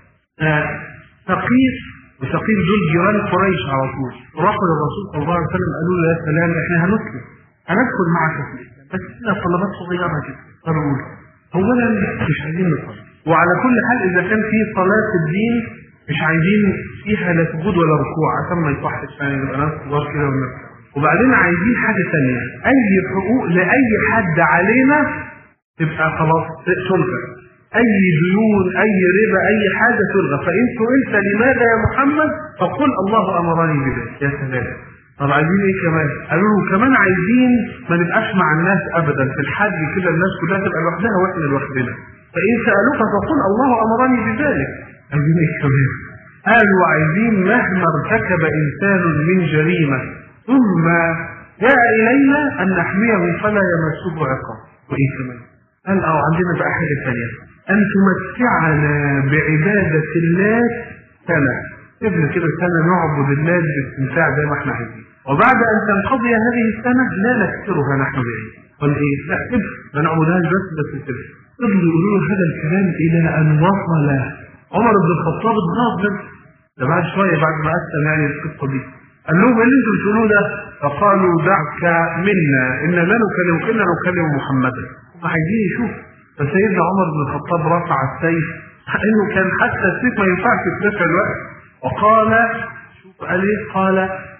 ثقيف وثقيف دول جيران قريش على طول، راحوا للرسول صلى الله عليه وسلم قالوا له يا سلام احنا هنسلم هندخل معك في الاسلام بس لنا طلبات صغيره كده. قالوا اولا مش عايزين نصلي، وعلى كل حال اذا كان في صلاه الدين مش عايزين فيها لا سجود ولا ركوع عشان ما يصحش يعني يبقى ناس كبار كده ونفسها. وبعدين عايزين حاجه ثانيه، اي حقوق لاي حد علينا تبقى خلاص تلغى. اي ديون اي ربا اي حاجه تلغى. فان سئلت لماذا يا محمد فقل الله امرني بذلك. يا سلام. طب عايزين ايه كمان؟ قالوا له كمان عايزين ما نبقاش مع الناس ابدا في الحج كده، الناس كلها تبقى لوحدها واحنا لوحدنا. فان سالوك فقل الله امرني بذلك. عايزين ايه كمان؟ قالوا عايزين مهما ارتكب انسان من جريمه ثم جاء الينا ان نحميه فلا يمسه عقاب. وايه كمان؟ قال اه عندنا بقى حاجه ثانيه، ان تمتعنا بعباده الله سنه. ابن كده سنه نعبد الله باستمتاع زي ما احنا عايزين، وبعد ان تنقضي هذه السنه لا نكسرها نحن بعيد. قال ايه؟ لا ابن ما نعبدهاش بس بس ابن. فضلوا يقولوا هذا الكلام الى ان وصل عمر بن الخطاب اتغاظ ده بعد شويه بعد ما اسلم يعني القصه دي. قال لهم ايه اللي انتم بتقولوه ده؟ فقالوا دعك منا ان لا نكلم كنا نكلم محمدا. هم عايزين يشوفوا. فسيدنا عمر بن الخطاب رفع السيف، انه كان حتى السيف ما ينفعش يترفع الوقت، وقال شوف قال ايه؟ قال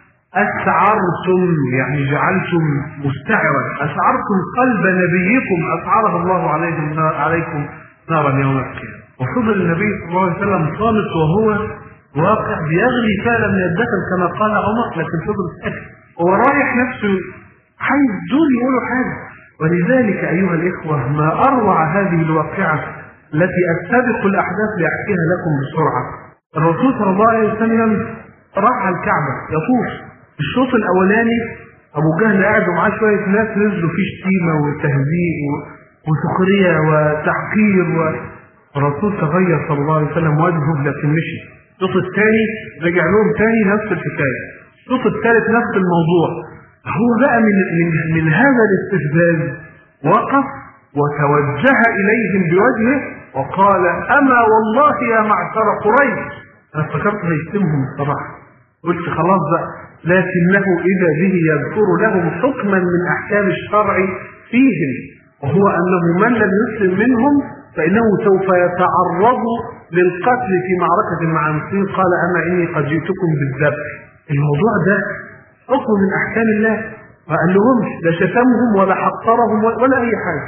اسعرتم يعني جعلتم مستعرا، اسعرتم قلب نبيكم اسعره الله عليكم عليكم نارا يوم القيامه. وفضل النبي صلى الله عليه وسلم صامت وهو واقع بيغلي فعلا من الدخل كما قال عمر، لكن فضل ساكت. هو رايح نفسه عايز دول يقولوا حاجه. ولذلك ايها الاخوه ما اروع هذه الواقعه التي استبق الاحداث لاحكيها لكم بسرعه. الرسول صلى الله عليه وسلم راح على الكعبه يطوف. الشوط الاولاني ابو جهل قاعد ومعاه شويه ناس نزلوا فيه شتيمه وتهزيء وسخريه وتحقير، والرسول تغير صلى الله عليه وسلم وجهه لكن مشي. الشوط الثاني رجع لهم ثاني نفس الحكايه. الشوط الثالث نفس الموضوع. هو بقى من من من هذا الاستفزاز وقف وتوجه اليهم بوجهه وقال اما والله يا معشر قريش. انا افتكرت هيشتمهم الصراحه، قلت خلاص بقى، لكنه اذا به يذكر لهم حكما من احكام الشرع فيهم، وهو انه من لم يسلم منهم فانه سوف يتعرض للقتل في معركه مع المسلمين. قال اما اني قد جئتكم بالذبح. الموضوع ده حكم من احكام الله، ما قال لهمش لا شتمهم ولا حقرهم ولا اي حاجه.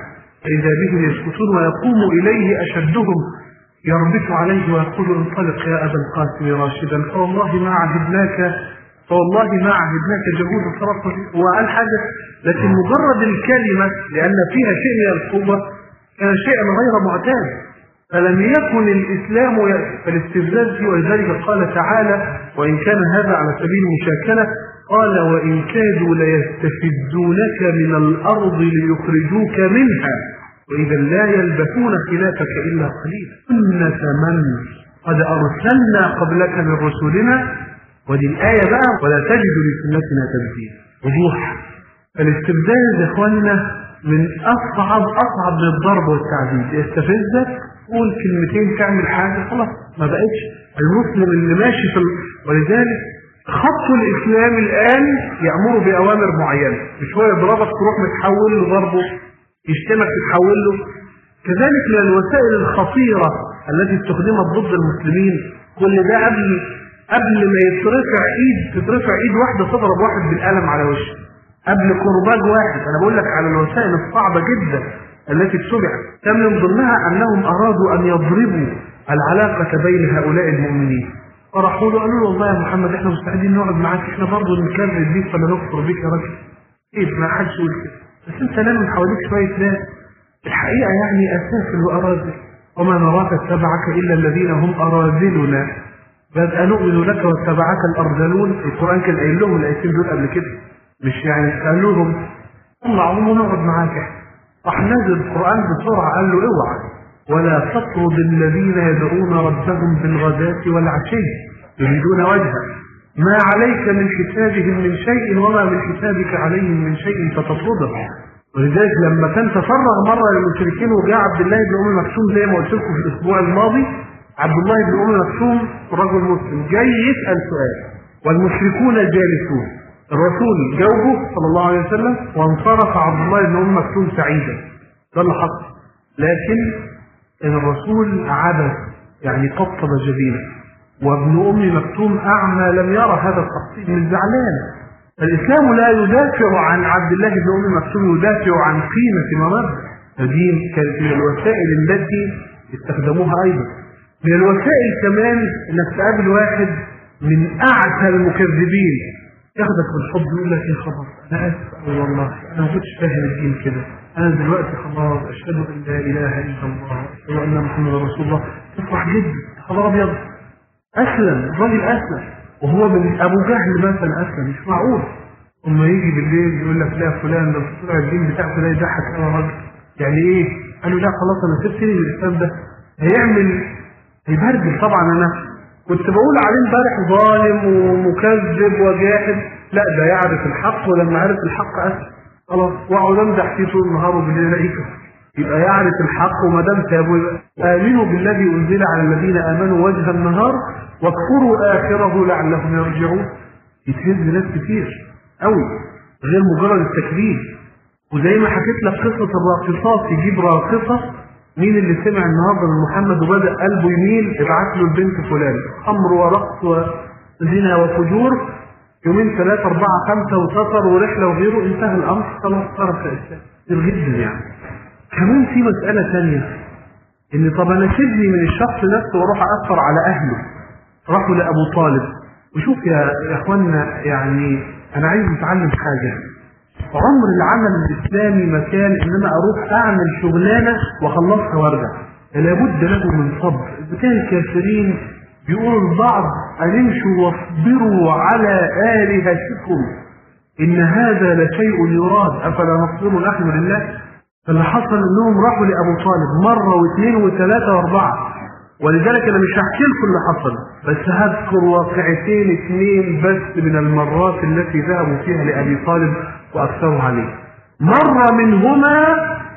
إذا بهم يسكتون ويقوم إليه أشدهم يربط عليه ويقول انطلق يا أبا القاسم راشدا فوالله ما عهدناك فوالله ما عهدناك جهود صرفه. وقال حاجة لكن مجرد الكلمة لأن فيها شيء من القوة كان شيئا غير معتاد، فلم يكن الإسلام فالاستفزاز فيه. ولذلك قال تعالى وإن كان هذا على سبيل المشاكلة قال وإن كادوا ليستفزونك من الأرض ليخرجوك منها وإذا لا يلبثون خلافك إلا قليلا سنة من قد أرسلنا قبلك من رسلنا. ودي الآية بقى ولا تجد لسنتنا تبديلا وضوح. فالاستفزاز يا إخواننا من أصعب أصعب من الضرب والتعذيب. يستفزك قول كلمتين تعمل حاجة خلاص ما بقتش المسلم اللي ماشي في ال... ولذلك خط الإسلام الآن يأمر بأوامر معينة، مش هو يضربك تروح متحول له ضربه، يشتمك تتحول له. كذلك من الوسائل الخطيرة التي استخدمت ضد المسلمين كل ده قبل قبل ما يترفع ايد تترفع ايد واحدة تضرب واحد بالقلم على وشه، قبل كرباج واحد. انا بقول لك على الوسائل الصعبة جدا التي اتبعت. كان من ضمنها انهم ارادوا ان يضربوا العلاقة بين هؤلاء المؤمنين، فراحوا له قالوا له والله يا محمد احنا مستعدين نقعد معاك، احنا برضه نكذب بيك ولا نكفر بيك يا راجل. ايه ما حدش يقول كده، بس انت لازم من حواليك شوية ناس الحقيقة يعني اسافل واراذل وما نراك اتبعك الا الذين هم اراذلنا بل نؤمن لك واتبعك الارذلون. القرآن كان قايل لهم الايتين دول قبل كده، مش يعني قال لهم طلعوا ونقعد معاك. راح نزل القرآن بسرعة قال له اوعى ولا تطرد الذين يدعون ربهم بالغداة والعشي يريدون وجهه ما عليك من حسابهم من شيء وما من حسابك عليهم من شيء فتطردهم. ولذلك لما كان تفرغ مرة للمشركين وجاء عبد الله بن أم مكتوم زي ما قلت لكم في الأسبوع الماضي، عبد الله بن أم مكتوم رجل مسلم جاي يسأل سؤال والمشركون جالسون، الرسول جاوبه صلى الله عليه وسلم وانصرف عبد الله بن أم مكتوم سعيدا. ده اللي حصل. لكن إن الرسول عبث يعني قطب جبينه، وابن أم مكتوم أعمى لم يرى هذا التقطيب من زعلان. الإسلام لا يدافع عن عبد الله بن أم مكتوم، يدافع عن قيمة ممر. فدي كانت من الوسائل التي استخدموها أيضا. من الوسائل كمان انك تقابل واحد من اعتى المكذبين ياخدك بالحب يقول لك يا خبر انا اسف أو والله انا ما كنتش فاهم الدين كده، انا دلوقتي خلاص اشهد ان لا اله الا الله واشهد ان محمدا رسول الله. تفرح جدا خبر ابيض اسلم، الراجل اسلم وهو من ابو جهل مثلا اسلم، مش معقول. ثم يجي بالليل يقول لك لا فلان لو طلع الدين بتاعك ده يضحك قوي يا راجل. يعني ايه؟ قالوا لا خلاص انا سبت لي الاسلام ده هيعمل هيبرجل. طبعا انا كنت بقول عليه امبارح ظالم ومكذب وجاحد، لا ده يعرف الحق ولما عرف الحق اسلم خلاص. واقعد امدح فيه طول النهار وبالليل الاقيه يبقى يعرف الحق. وما دام تابوا امنوا بالذي انزل على الذين امنوا وجه النهار واكفروا اخره لعلهم يرجعون. يتهز ناس كتير قوي غير مجرد التكذيب. وزي ما حكيت لك قصه الراقصات، يجيب راقصه مين اللي سمع النهارده من محمد وبدأ قلبه يميل ابعت له البنت فلان، خمر ورقص وزنا وفجور، يومين ثلاثة أربعة خمسة وسفر ورحلة وغيره، انتهى الأمر خلاص صار في الإسلام. كتير جدا يعني. كمان في مسألة ثانية إن طب أنا سيبني من الشخص نفسه وأروح أثر على أهله. راحوا لأبو طالب. وشوف يا إخواننا يعني أنا عايز نتعلم حاجة. عمر العمل الإسلامي مكان إنما أروح أعمل شغلانة وأخلصها وأرجع. لابد له من صبر. إذا كان الكافرين بيقولوا البعض أن امشوا واصبروا على آلهتكم إن هذا لشيء يراد أفلا نصبر نحن لله. فاللي حصل إنهم راحوا لأبو طالب مرة واثنين وثلاثة وأربعة. ولذلك أنا مش هحكي لكم اللي حصل، بس هذكر واقعتين اثنين بس من المرات التي ذهبوا فيها لأبي طالب وأكثروا عليه. مرة منهما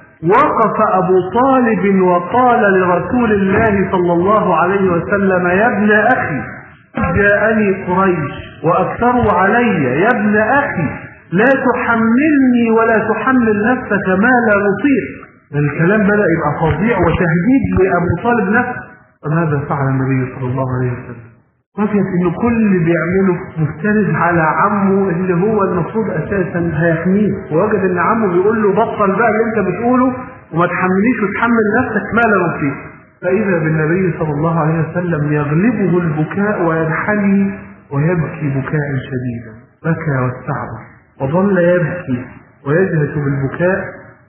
وقف أبو طالب وقال لرسول الله صلى الله عليه وسلم يا ابن أخي جاءني قريش وأكثروا علي، يا ابن أخي لا تحملني ولا تحمل نفسك ما لا نطيق. الكلام بدأ يبقى فظيع وتهديد لأبو طالب نفسه. فماذا فعل النبي صلى الله عليه وسلم؟ وجد إنه كل اللي بيعمله مفترض على عمه اللي هو المفروض أساسا هيحميه، ووجد إن عمه بيقول له بطل بقى اللي أنت بتقوله وما تحمليش وتحمل نفسك ما لا نطيق. فإذا بالنبي صلى الله عليه وسلم يغلبه البكاء وينحني ويبكي بكاء شديدا، بكى واستعبر وظل يبكي ويجهش بالبكاء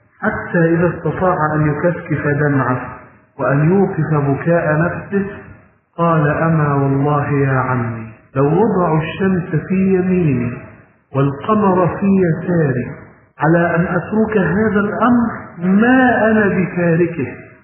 حتى إذا استطاع أن يكثف دمعه وأن يوقف بكاء نفسه قال: أما والله يا عمي لو وضعوا الشمس في يميني والقمر في يساري على أن أترك هذا الأمر ما أنا بتاركه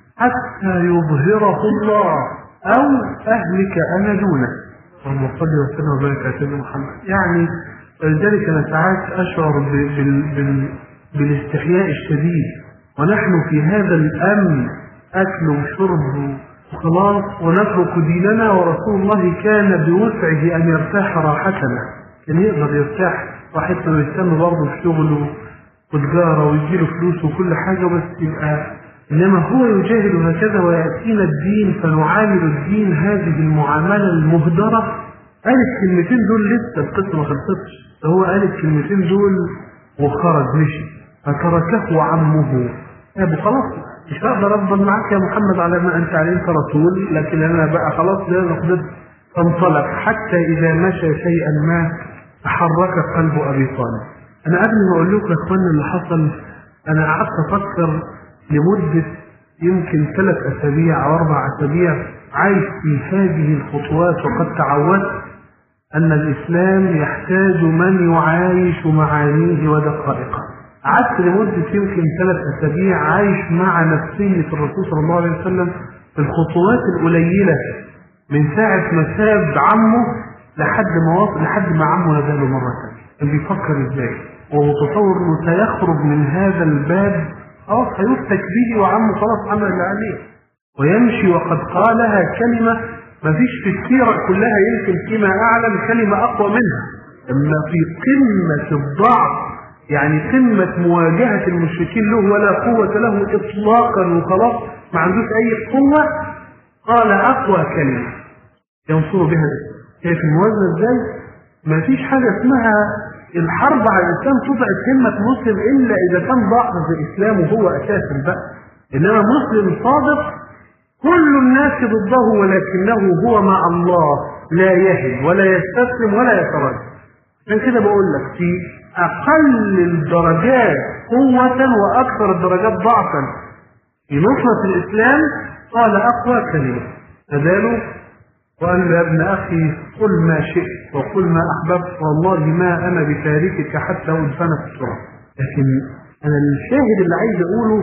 حتى يظهره الله أو أهلك أنا دونه. اللهم صل وسلم وبارك على سيدنا محمد. يعني لذلك أنا ساعات أشعر بال... بال... بالاستحياء الشديد ونحن في هذا الأمن، أكل وشرب وخلاص، ونترك ديننا، ورسول الله كان بوسعه أن يرتاح راحتنا، كان يقدر يرتاح راحتنا ويستنى برضه في شغله وتجارة ويجيله فلوس وكل حاجة، بس يبقى إنما هو يجاهد هكذا ويأتينا الدين فنعامل الدين هذه المعاملة المهدرة. قال الكلمتين دول لسه القصة ما خلصتش، هو قال الكلمتين دول وخرج مشي فتركه عمه. أبو خلاص مش هقدر أفضل معاك يا محمد على ما أنت عليه كرسول، لكن أنا بقى خلاص لازم أقدر. فانطلق حتى إذا مشى شيئا ما تحرك قلب أبي طالب. أنا قبل ما أقول لكم يا إخواني اللي حصل، أنا قعدت أفكر لمدة يمكن ثلاث أسابيع أو أربع أسابيع عايش في هذه الخطوات، وقد تعودت أن الإسلام يحتاج من يعايش معانيه ودقائقه. قعدت لمدة يمكن ثلاث أسابيع عايش مع نفسية الرسول صلى الله عليه وسلم في الخطوات القليلة من ساعة ما ساب عمه لحد ما وصل لحد ما عمه نزله مرة ثانية. كان بيفكر إزاي ومتصور إنه سيخرج من هذا الباب خلاص هيفتك به وعمه خلاص عمل اللي عليه ويمشي، وقد قالها كلمة ما فيش في السيرة كلها يمكن فيما أعلم كلمة أقوى منها، أما في قمة الضعف يعني قمة مواجهة المشركين له ولا قوة له إطلاقا وخلاص ما عندوش أي قوة، قال أقوى كلمة ينصر بها الإسلام. كيف الموازنة إزاي؟ ما فيش حاجة اسمها الحرب على الإسلام تضعف همة مسلم إلا إذا كان ضعف في الإسلام وهو أساسا بقى، إنما مسلم صادق كل الناس ضده ولكنه هو مع الله لا يهن ولا يستسلم ولا يتراجع. عشان كده بقول لك في أقل الدرجات قوة وأكثر الدرجات ضعفا في نصرة الإسلام قال أقوى كلمة فذاله وقال له: يا ابن أخي قل ما شئت وقل ما أحببت والله ما أنا بتاركك حتى أدفن في التراب. لكن أنا الشاهد اللي عايز أقوله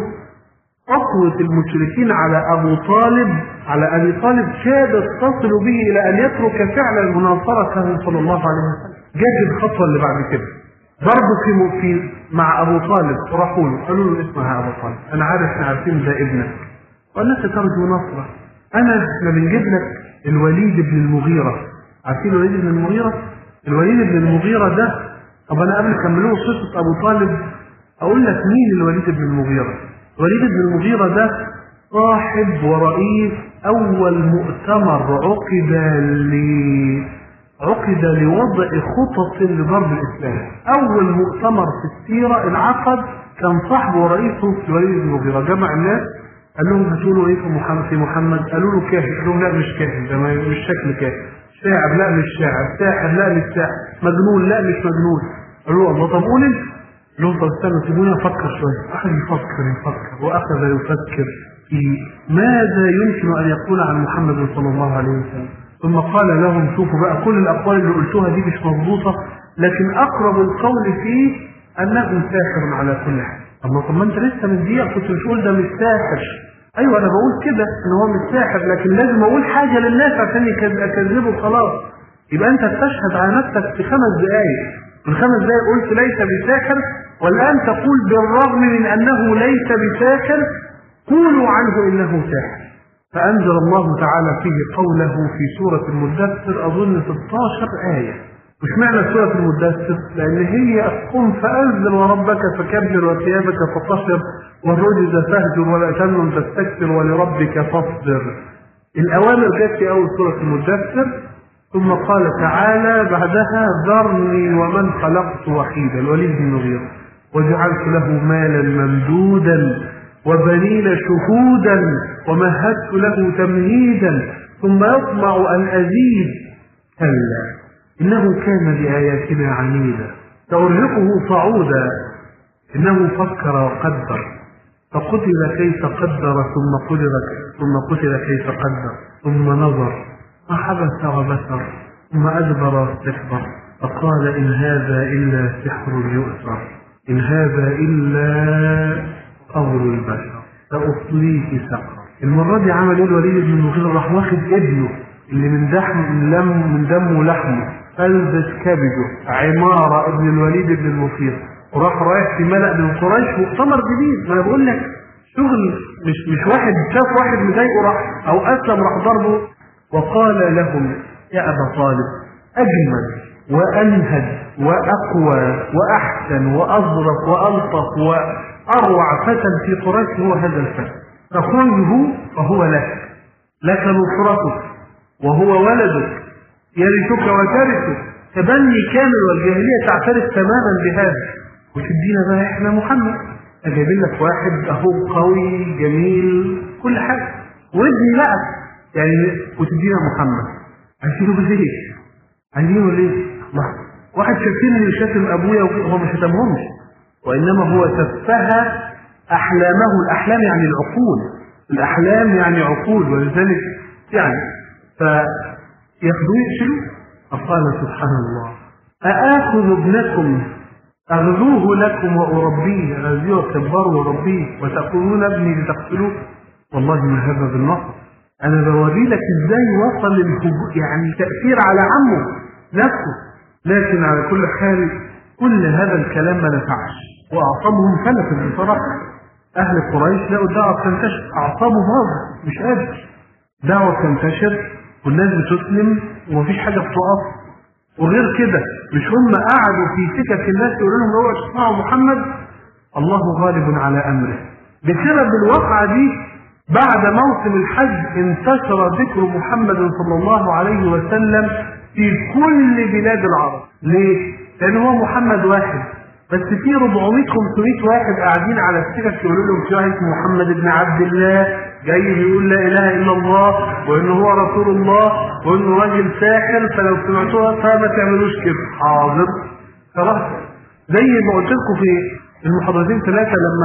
قسوة المشركين على أبو طالب على أبي طالب كادت تصل به إلى أن يترك فعلا مناصرته صلى الله عليه وسلم. جت الخطوة اللي بعد كده برضه في في مع أبو طالب، راحوا له قالوا له: اسمها أبو طالب، أنا عارف احنا عارفين ده ابنك وأنت ترجو نصرة، أنا احنا بنجيب لك الوليد بن المغيرة. عارفين الوليد بن المغيرة؟ الوليد بن المغيرة ده، طب أنا قبل كملوا قصة أبو طالب أقول لك مين الوليد بن المغيرة. الوليد بن المغيرة ده صاحب ورئيس أول مؤتمر عقد ل عقد لوضع خطط لضرب الإسلام. أول مؤتمر في السيرة انعقد كان صاحبه ورئيسه الوليد بن المغيرة، جمع الناس قال لهم: هتقولوا ايه في محمد؟ في محمد قالوا له كاهن، قالوا لهم: لا مش كاهن، ده مش شكل كاهن. شاعر؟ لا مش شاعر. ساحر؟ لا مش ساحر. مجنون؟ لا مش مجنون. قالوا له: الله طب قول انت. قال لهم: طب استنوا سيبوني افكر شويه. اخذ يفكر يفكر واخذ يفكر في ماذا يمكن ان يقول عن محمد صلى الله عليه وسلم، ثم قال لهم: شوفوا بقى كل الاقوال اللي قلتوها دي مش مضبوطه، لكن اقرب القول فيه انه ساحر على كل حال. الله طب ما انت لسه من دقيقه كنت بتقول ده مش ساحر. ايوه انا بقول كده ان هو مش ساحر، لكن لازم اقول حاجه للناس عشان يكذبوا خلاص. يبقى انت تشهد على نفسك في خمس دقائق، من خمس دقائق قلت ليس بساحر، والان تقول بالرغم من انه ليس بساحر قولوا عنه انه ساحر. فانزل الله تعالى فيه قوله في سوره المدثر اظن ستاشر ايه. مش معنى سورة المدثر لأن هي قم فأنزل وربك فكبر وثيابك فطهر والرجز فاهجر ولا تمنن تستكثر ولربك فاصبر. الأوامر جت في أول سورة المدثر، ثم قال تعالى بعدها: ذرني ومن خلقت وحيدا، الوليد بن المغيرة، وجعلت له مالا ممدودا وبنين شهودا ومهدت له تمهيدا ثم يطمع أن أزيد. كلا إنه كان بآياتنا عنيدا سأرهقه صعودا. إنه فكر وقدر فقتل كيف قدر ثم قدر ثم قتل كيف قدر ثم نظر فحبس وبصر ثم أدبر واستكبر فقال إن هذا إلا سحر يؤثر إن هذا إلا قول البشر سأصليه سقر. المرة دي عمل ايه الوليد بن المغيرة؟ راح واخد ابنه اللي من دحم من, من دمه ولحمه فلبس كبده عمارة ابن الوليد بن المغيرة وراح رايح في ملأ من قريش مؤتمر جديد. ما انا بقول لك شغل مش مش واحد شاف واحد مضايقه راح او اسلم راح ضربه. وقال لهم يا ابا طالب اجمل وانهد واقوى واحسن واظرف والطف واروع فتى في قريش هو هذا الفتى، فخذه فهو لك لك نصرتك وهو ولدك يرثك وترثك تبني كامل والجاهليه تعترف تماما بهذا. وتدينا بقى احنا محمد اجايبين لك واحد اهو قوي جميل كل حاجه وابني بقى يعني وتدينا محمد عايزينه ليه؟ عايزينه ليه؟ واحد شاكين اللي شاتم ابويا وهو ما شتمهمش وانما هو سفه احلامه. الاحلام يعني العقول، الاحلام يعني عقول ولذلك يعني فياخذوه يقتلوه. فقال سبحان الله أآخذ ابنكم أغذوه لكم وأربيه أغذيه وأكبره وأربيه وتأخذون ابني لتقتلوه والله ما هذا بالنصر. أنا بوري لك إزاي وصل يعني تأثير على عمه نفسه. لكن على كل حال كل هذا الكلام ما نفعش وأعصابهم فلتت بصراحة. أهل قريش لقوا الدعوة تنتشر أعصابه باظت مش قادر. دعوة تنتشر والناس بتسلم ومفيش حاجة بتقف. وغير كده مش هم قعدوا في سكك الناس يقولوا لهم اوعوا تسمعوا محمد، الله غالب على امره. بسبب الواقعة دي بعد موسم الحج انتشر ذكر محمد صلى الله عليه وسلم في كل بلاد العرب. ليه؟ لان هو محمد واحد بس في أربعمائة خمسمائة واحد قاعدين على السكك يقولوا لهم في واحد اسمه محمد بن عبد الله جاي بيقول لا اله الا الله وانه هو رسول الله وانه راجل ساحر فلو سمعتوها فما تعملوش كده. حاضر خلاص. زي ما قلت لكم في المحاضرتين ثلاثه لما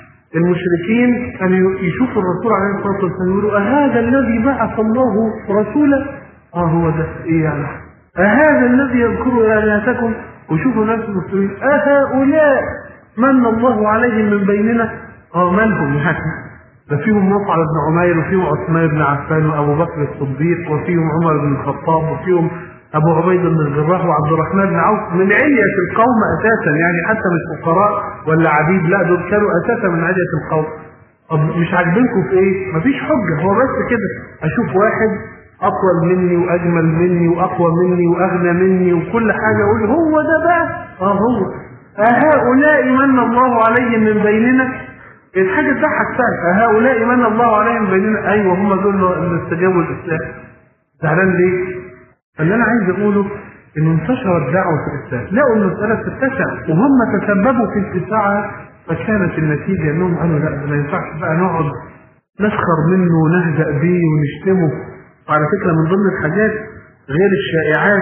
المشركين كانوا يشوفوا الرسول عليه الصلاه والسلام يقولوا اهذا الذي بعث الله رسولا؟ اه هو ده. ايه يعني؟ اهذا الذي يذكر الهتكم؟ وشوفوا ناس المسلمين اهؤلاء من الله عليهم من بيننا؟ اه مالهم يعني؟ ده فيهم مصعب بن عمير وفيهم عثمان بن عفان وابو بكر الصديق وفيهم عمر بن الخطاب وفيهم ابو عبيده بن الجراح وعبد الرحمن بن عوف من علية القوم اساسا يعني حتى مش فقراء ولا عبيد لا دول كانوا اساسا من علية القوم. طب مش عاجبينكم في ايه؟ مفيش حجه هو بس كده اشوف واحد اطول مني واجمل مني واقوى مني واغنى مني وكل حاجه اقول هو ده بقى. اه هو اهؤلاء من الله عليهم من بيننا. الحاجه تضحك فعلا اهؤلاء من الله عليهم من بيننا. ايوه هم دول اللي استجابوا الاسلام. زعلان ليه؟ فاللي انا عايز اقوله ان انتشرت دعوه الاسلام لقوا المساله تتسع وهم تسببوا في اتساعها فكانت النتيجه انهم قالوا لا ما ينفعش بقى نقعد نسخر منه ونهزأ بيه ونشتمه. وعلى فكرة من ضمن الحاجات غير الشائعات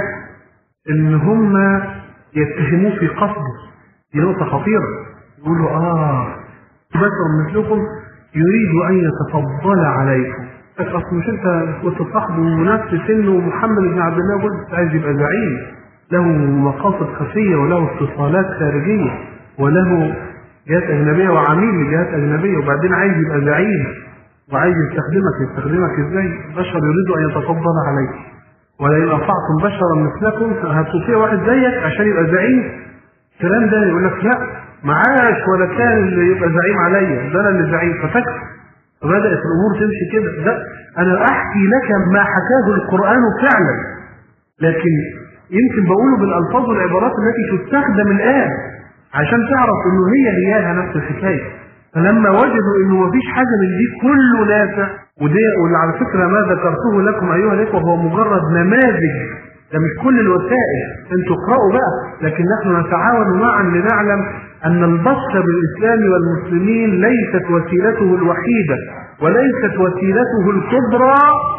ان هم يتهموه في قصده. دي نقطة خطيرة. يقولوا اه بشر مثلكم يريد ان يتفضل عليكم. اصل مش انت كنت صاحبه ونفس سنه ومحمد بن عبد الله قلت عايز يبقى زعيم له مقاصد خفية وله اتصالات خارجية وله جهات اجنبية وعميل لجهات اجنبية وبعدين عايز يبقى زعيم وعايز يستخدمك. يستخدمك ازاي؟ بشر يريد ان يتفضل عليك ولئن اطعتم بشرا مثلكم هتطيع واحد زيك عشان يبقى زعيم. الكلام ده يقول لك لا معاش ولا كان اللي يبقى زعيم عليا ده انا اللي زعيم فتكفر. فبدات الامور تمشي كده. ده انا احكي لك ما حكاه القران فعلا لكن يمكن بقوله بالالفاظ والعبارات التي تستخدم الان عشان تعرف انه هي هياها نفس الحكايه. فلما وجدوا انه مفيش حاجه من دي كله نافع ودي وعلى فكره ما ذكرته لكم ايها الاخوه هو مجرد نماذج ده مش كل الوسائل انتوا اقرأوا بقى لكن نحن نتعاون معا لنعلم أن البطش بالإسلام والمسلمين ليست وسيلته الوحيدة وليست وسيلته الكبرى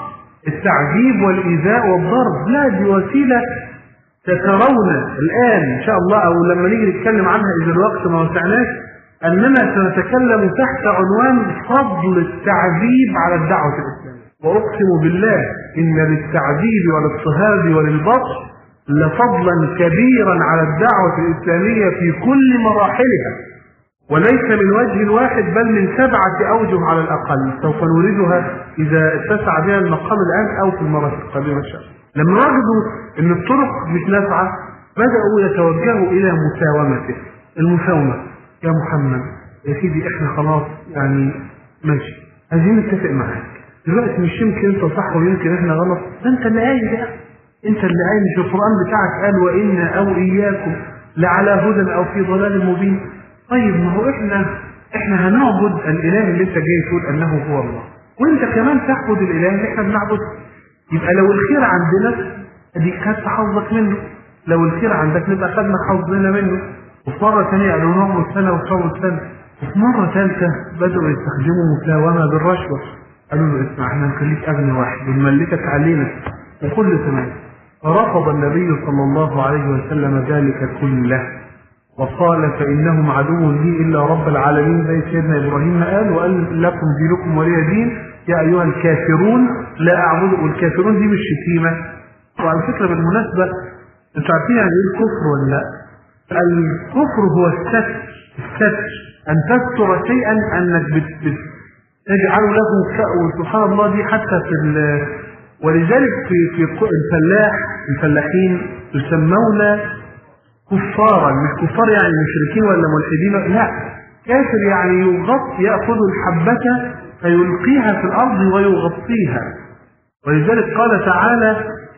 التعذيب والإيذاء والضرب، لا، دي وسيلة سترون الآن إن شاء الله، أو لما نيجي نتكلم عنها إذا الوقت ما وسعناش، أننا سنتكلم تحت عنوان فضل التعذيب على الدعوة الإسلامية. وأقسم بالله إن للتعذيب والاضطهاد وللبطش لفضلا كبيرا على الدعوة الإسلامية في كل مراحلها، وليس من وجه واحد بل من سبعة أوجه على الأقل، سوف نريدها إذا اتسع بها المقام الآن أو في المرة القادمة إن شاء الله. لما وجدوا أن الطرق مش نافعة بدأوا يتوجهوا إلى مساومته. المساومة يا محمد يا سيدي احنا خلاص يعني ماشي، عايزين نتفق معاك دلوقتي، مش يمكن انت صح ويمكن احنا غلط، ده انت اللي قايل ده، انت اللي قايل في القرآن بتاعك قال وإن أو إياكم لعلى هدى أو في ضلال مبين. طيب ما هو احنا احنا هنعبد الإله اللي انت جاي تقول أنه هو الله، وانت كمان تعبد الإله اللي احنا بنعبده. يبقى لو الخير عندنا اديك خدت حظك منه، لو الخير عندك نبقى خدنا حظنا منه. وفي مرة ثانية قالوا نعبد سنة وصوم سنة، وفي مرة ثالثة بدأوا يستخدموا مساومة بالرشوة، قالوا له اسمع احنا نخليك أغنى واحد ونملكك علينا وكل تمام. فرفض النبي صلى الله عليه وسلم ذلك كله وقال فإنهم عدو لي إلا رب العالمين، زي سيدنا إبراهيم ما قال وقال لكم دينكم ولي دين يا أيها الكافرون لا أعبد. والكافرون دي مش شتيمة. وعلى فكرة بالمناسبة انتوا عارفين يعني ايه الكفر ولا لا؟ الكفر هو الستر، الستر أن تستر شيئا أنك تجعل له كأو. سبحان الله دي حتى في ولذلك في في الفلاح الفلاحين يسمون كفارا، مش كفار يعني مشركين ولا ملحدين، لا، كافر يعني يغطي، يأخذ الحبة فيلقيها في الأرض ويغطيها. ولذلك قال تعالى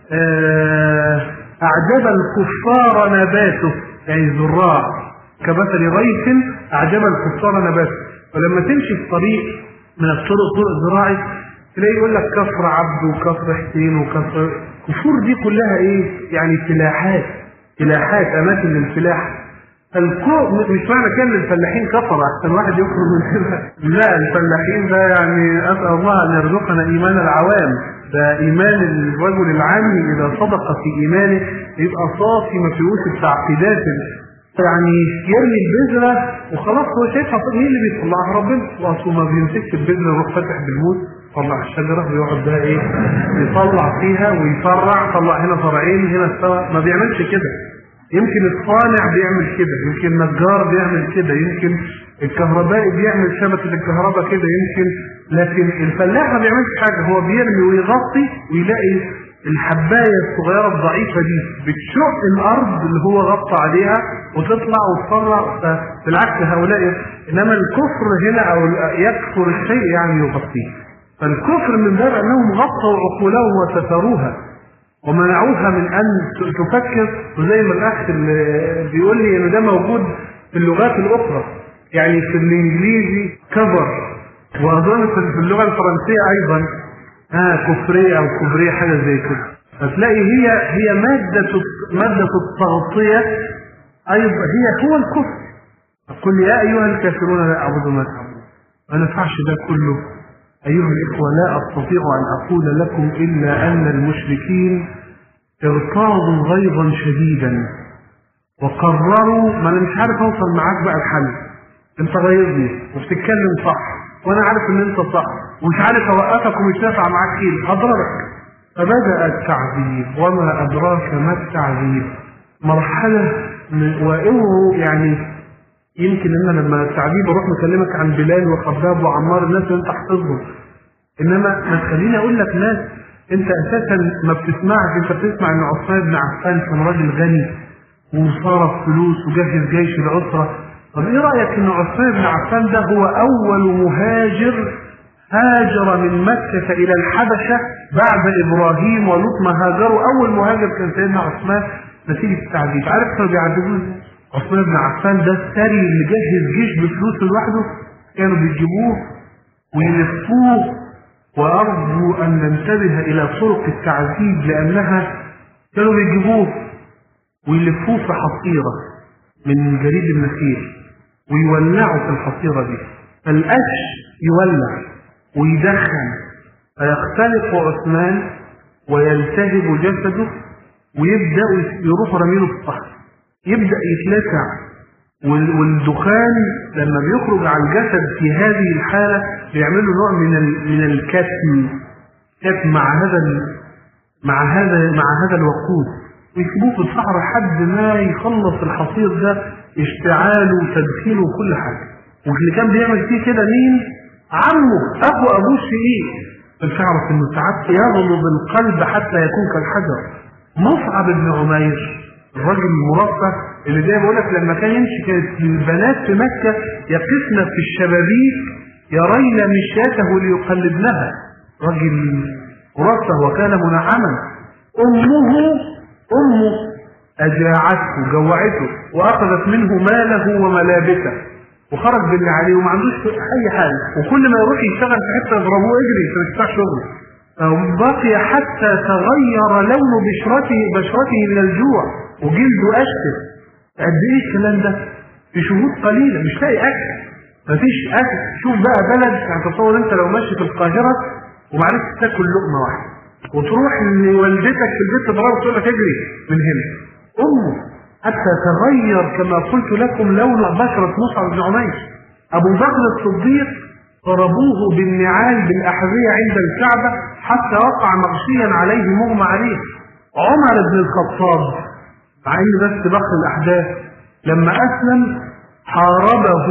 أعجب الكفار نباته، يعني الزراع كمثل غيث أعجب الكفار نباته. ولما تمشي في طريق من الطرق طرق زراعي تلاقي يقول لك كفر عبد وكفر حسين وكفر كفور، دي كلها ايه؟ يعني فلاحات، فلاحات اماكن للفلاح. فالكو مش معنى كان الفلاحين كفر احسن واحد يخرج من كده، لا، الفلاحين ده يعني اسال الله ان يرزقنا ايمان العوام، ده ايمان الرجل العامي اذا صدق في ايمانه يبقى صافي ما فيهوش التعقيدات، يعني يرمي البذره وخلاص هو شايفها. مين اللي بيطلعها؟ ربنا. واصله ما بيمسكش البذره يروح فاتح بالموت طلع الشجره ويقعد بقى ايه يطلع فيها ويفرع، طلع هنا فرعين هنا استوى، ما بيعملش كده. يمكن الصانع بيعمل كده، يمكن النجار بيعمل كده، يمكن الكهربائي بيعمل شبكه الكهرباء كده، يمكن، لكن الفلاح ما بيعملش حاجه، هو بيرمي ويغطي ويلاقي الحبايه الصغيره الضعيفه دي بتشق الارض اللي هو غطى عليها وتطلع وتفرع. بالعكس هؤلاء، انما الكفر هنا او يكفر الشيء يعني يغطيه. فالكفر من باب انهم غطوا عقولهم وستروها ومنعوها من ان تفكر. وزي ما الاخ اللي بيقول لي انه ده موجود في اللغات الاخرى، يعني في الانجليزي كفر، واظن في اللغه الفرنسيه ايضا ها كفريه او كفريه حاجه زي كده. فتلاقي هي هي ماده ماده التغطيه ايضا هي هو الكفر. قل يا ايها الكافرون لا اعبد ما تعبدون. ما نفعش ده كله أيها الإخوة. لا أستطيع أن أقول لكم إلا أن المشركين ارتاضوا غيظا شديدا وقرروا، ما أنا مش عارف أوصل معاك بقى الحل، أنت غيظني وبتتكلم صح وأنا عارف إن أنت صح ومش عارف أوقفك ومش نافع معاك كده، أضربك. فبدأ التعذيب، وما أدراك ما التعذيب، مرحلة وإنه يعني يمكن ان لما التعذيب اروح مكلمك عن بلال وخباب وعمار، الناس اللي انت حافظهم، انما ما تخليني اقول لك ناس انت اساسا ما بتسمعش. انت بتسمع ان عثمان بن عفان كان راجل غني وصرف فلوس وجهز جيش العسره. طب ايه رايك ان عثمان بن عفان ده هو اول مهاجر هاجر من مكه الى الحبشه بعد ابراهيم ولوط ما هاجروا؟ اول مهاجر كان سيدنا عثمان نتيجه التعذيب. عارف كانوا بيعذبوه ازاي؟ عثمان بن عفان ده الثري اللي جهز جيش بفلوس لوحده، كانوا بيجيبوه ويلفوه. وأرجو أن ننتبه إلى طرق التعذيب، لأنها كانوا بيجيبوه ويلفوه في حصيرة من جريد النخيل ويولعوا في الحصيرة دي، فالقش يولع ويدخن فيختلق عثمان ويلتهب جسده ويبدأ يروح رميله في الصحراء، يبدأ يتلسع، والدخان لما بيخرج على الجسد في هذه الحالة بيعملوا نوع من من الكتم كتم مع هذا مع هذا مع هذا الوقود، ويسيبوه في الصحراء لحد ما يخلص الحصير ده اشتعاله وتدخينه وكل حاجة. واللي كان بيعمل فيه كده مين؟ عمه أخو أبوه الشقيق. فالفعل انه ساعات يغلب القلب حتى يكون كالحجر. مصعب بن عمير الرجل المرفه اللي زي ما بقول لك لما كان يمشي كانت البنات في مكه يقفن في الشبابيك يرين مشياته ليقلدنها، رجل مرفه وكان منعما. امه امه اجاعته جوعته واخذت منه ماله وملابسه وخرج باللي عليه وما عندوش اي حاجه، وكل ما يروح يشتغل في حته يضربوه اجري في بتاع شغله، فبقي حتى تغير لون بشرته بشرته من الجوع وجلده اشتف. قد ايه الكلام ده في شهور قليله، مش لاقي اكل، مفيش اكل. شوف بقى بلد، يعني تصور انت لو ماشي في القاهره ومعرفتش تاكل لقمه واحده وتروح لوالدتك في البيت تضربها تقول لك اجري من هنا. امه حتى تغير كما قلت لكم لون بشرة مصعب بن عمير. أبو بكر الصديق ضربوه بالنعال بالأحذية عند الكعبة حتى وقع مغشيا عليه مغمى عليه. عمر بن الخطاب مع إن بس بخر الأحداث لما أسلم حاربه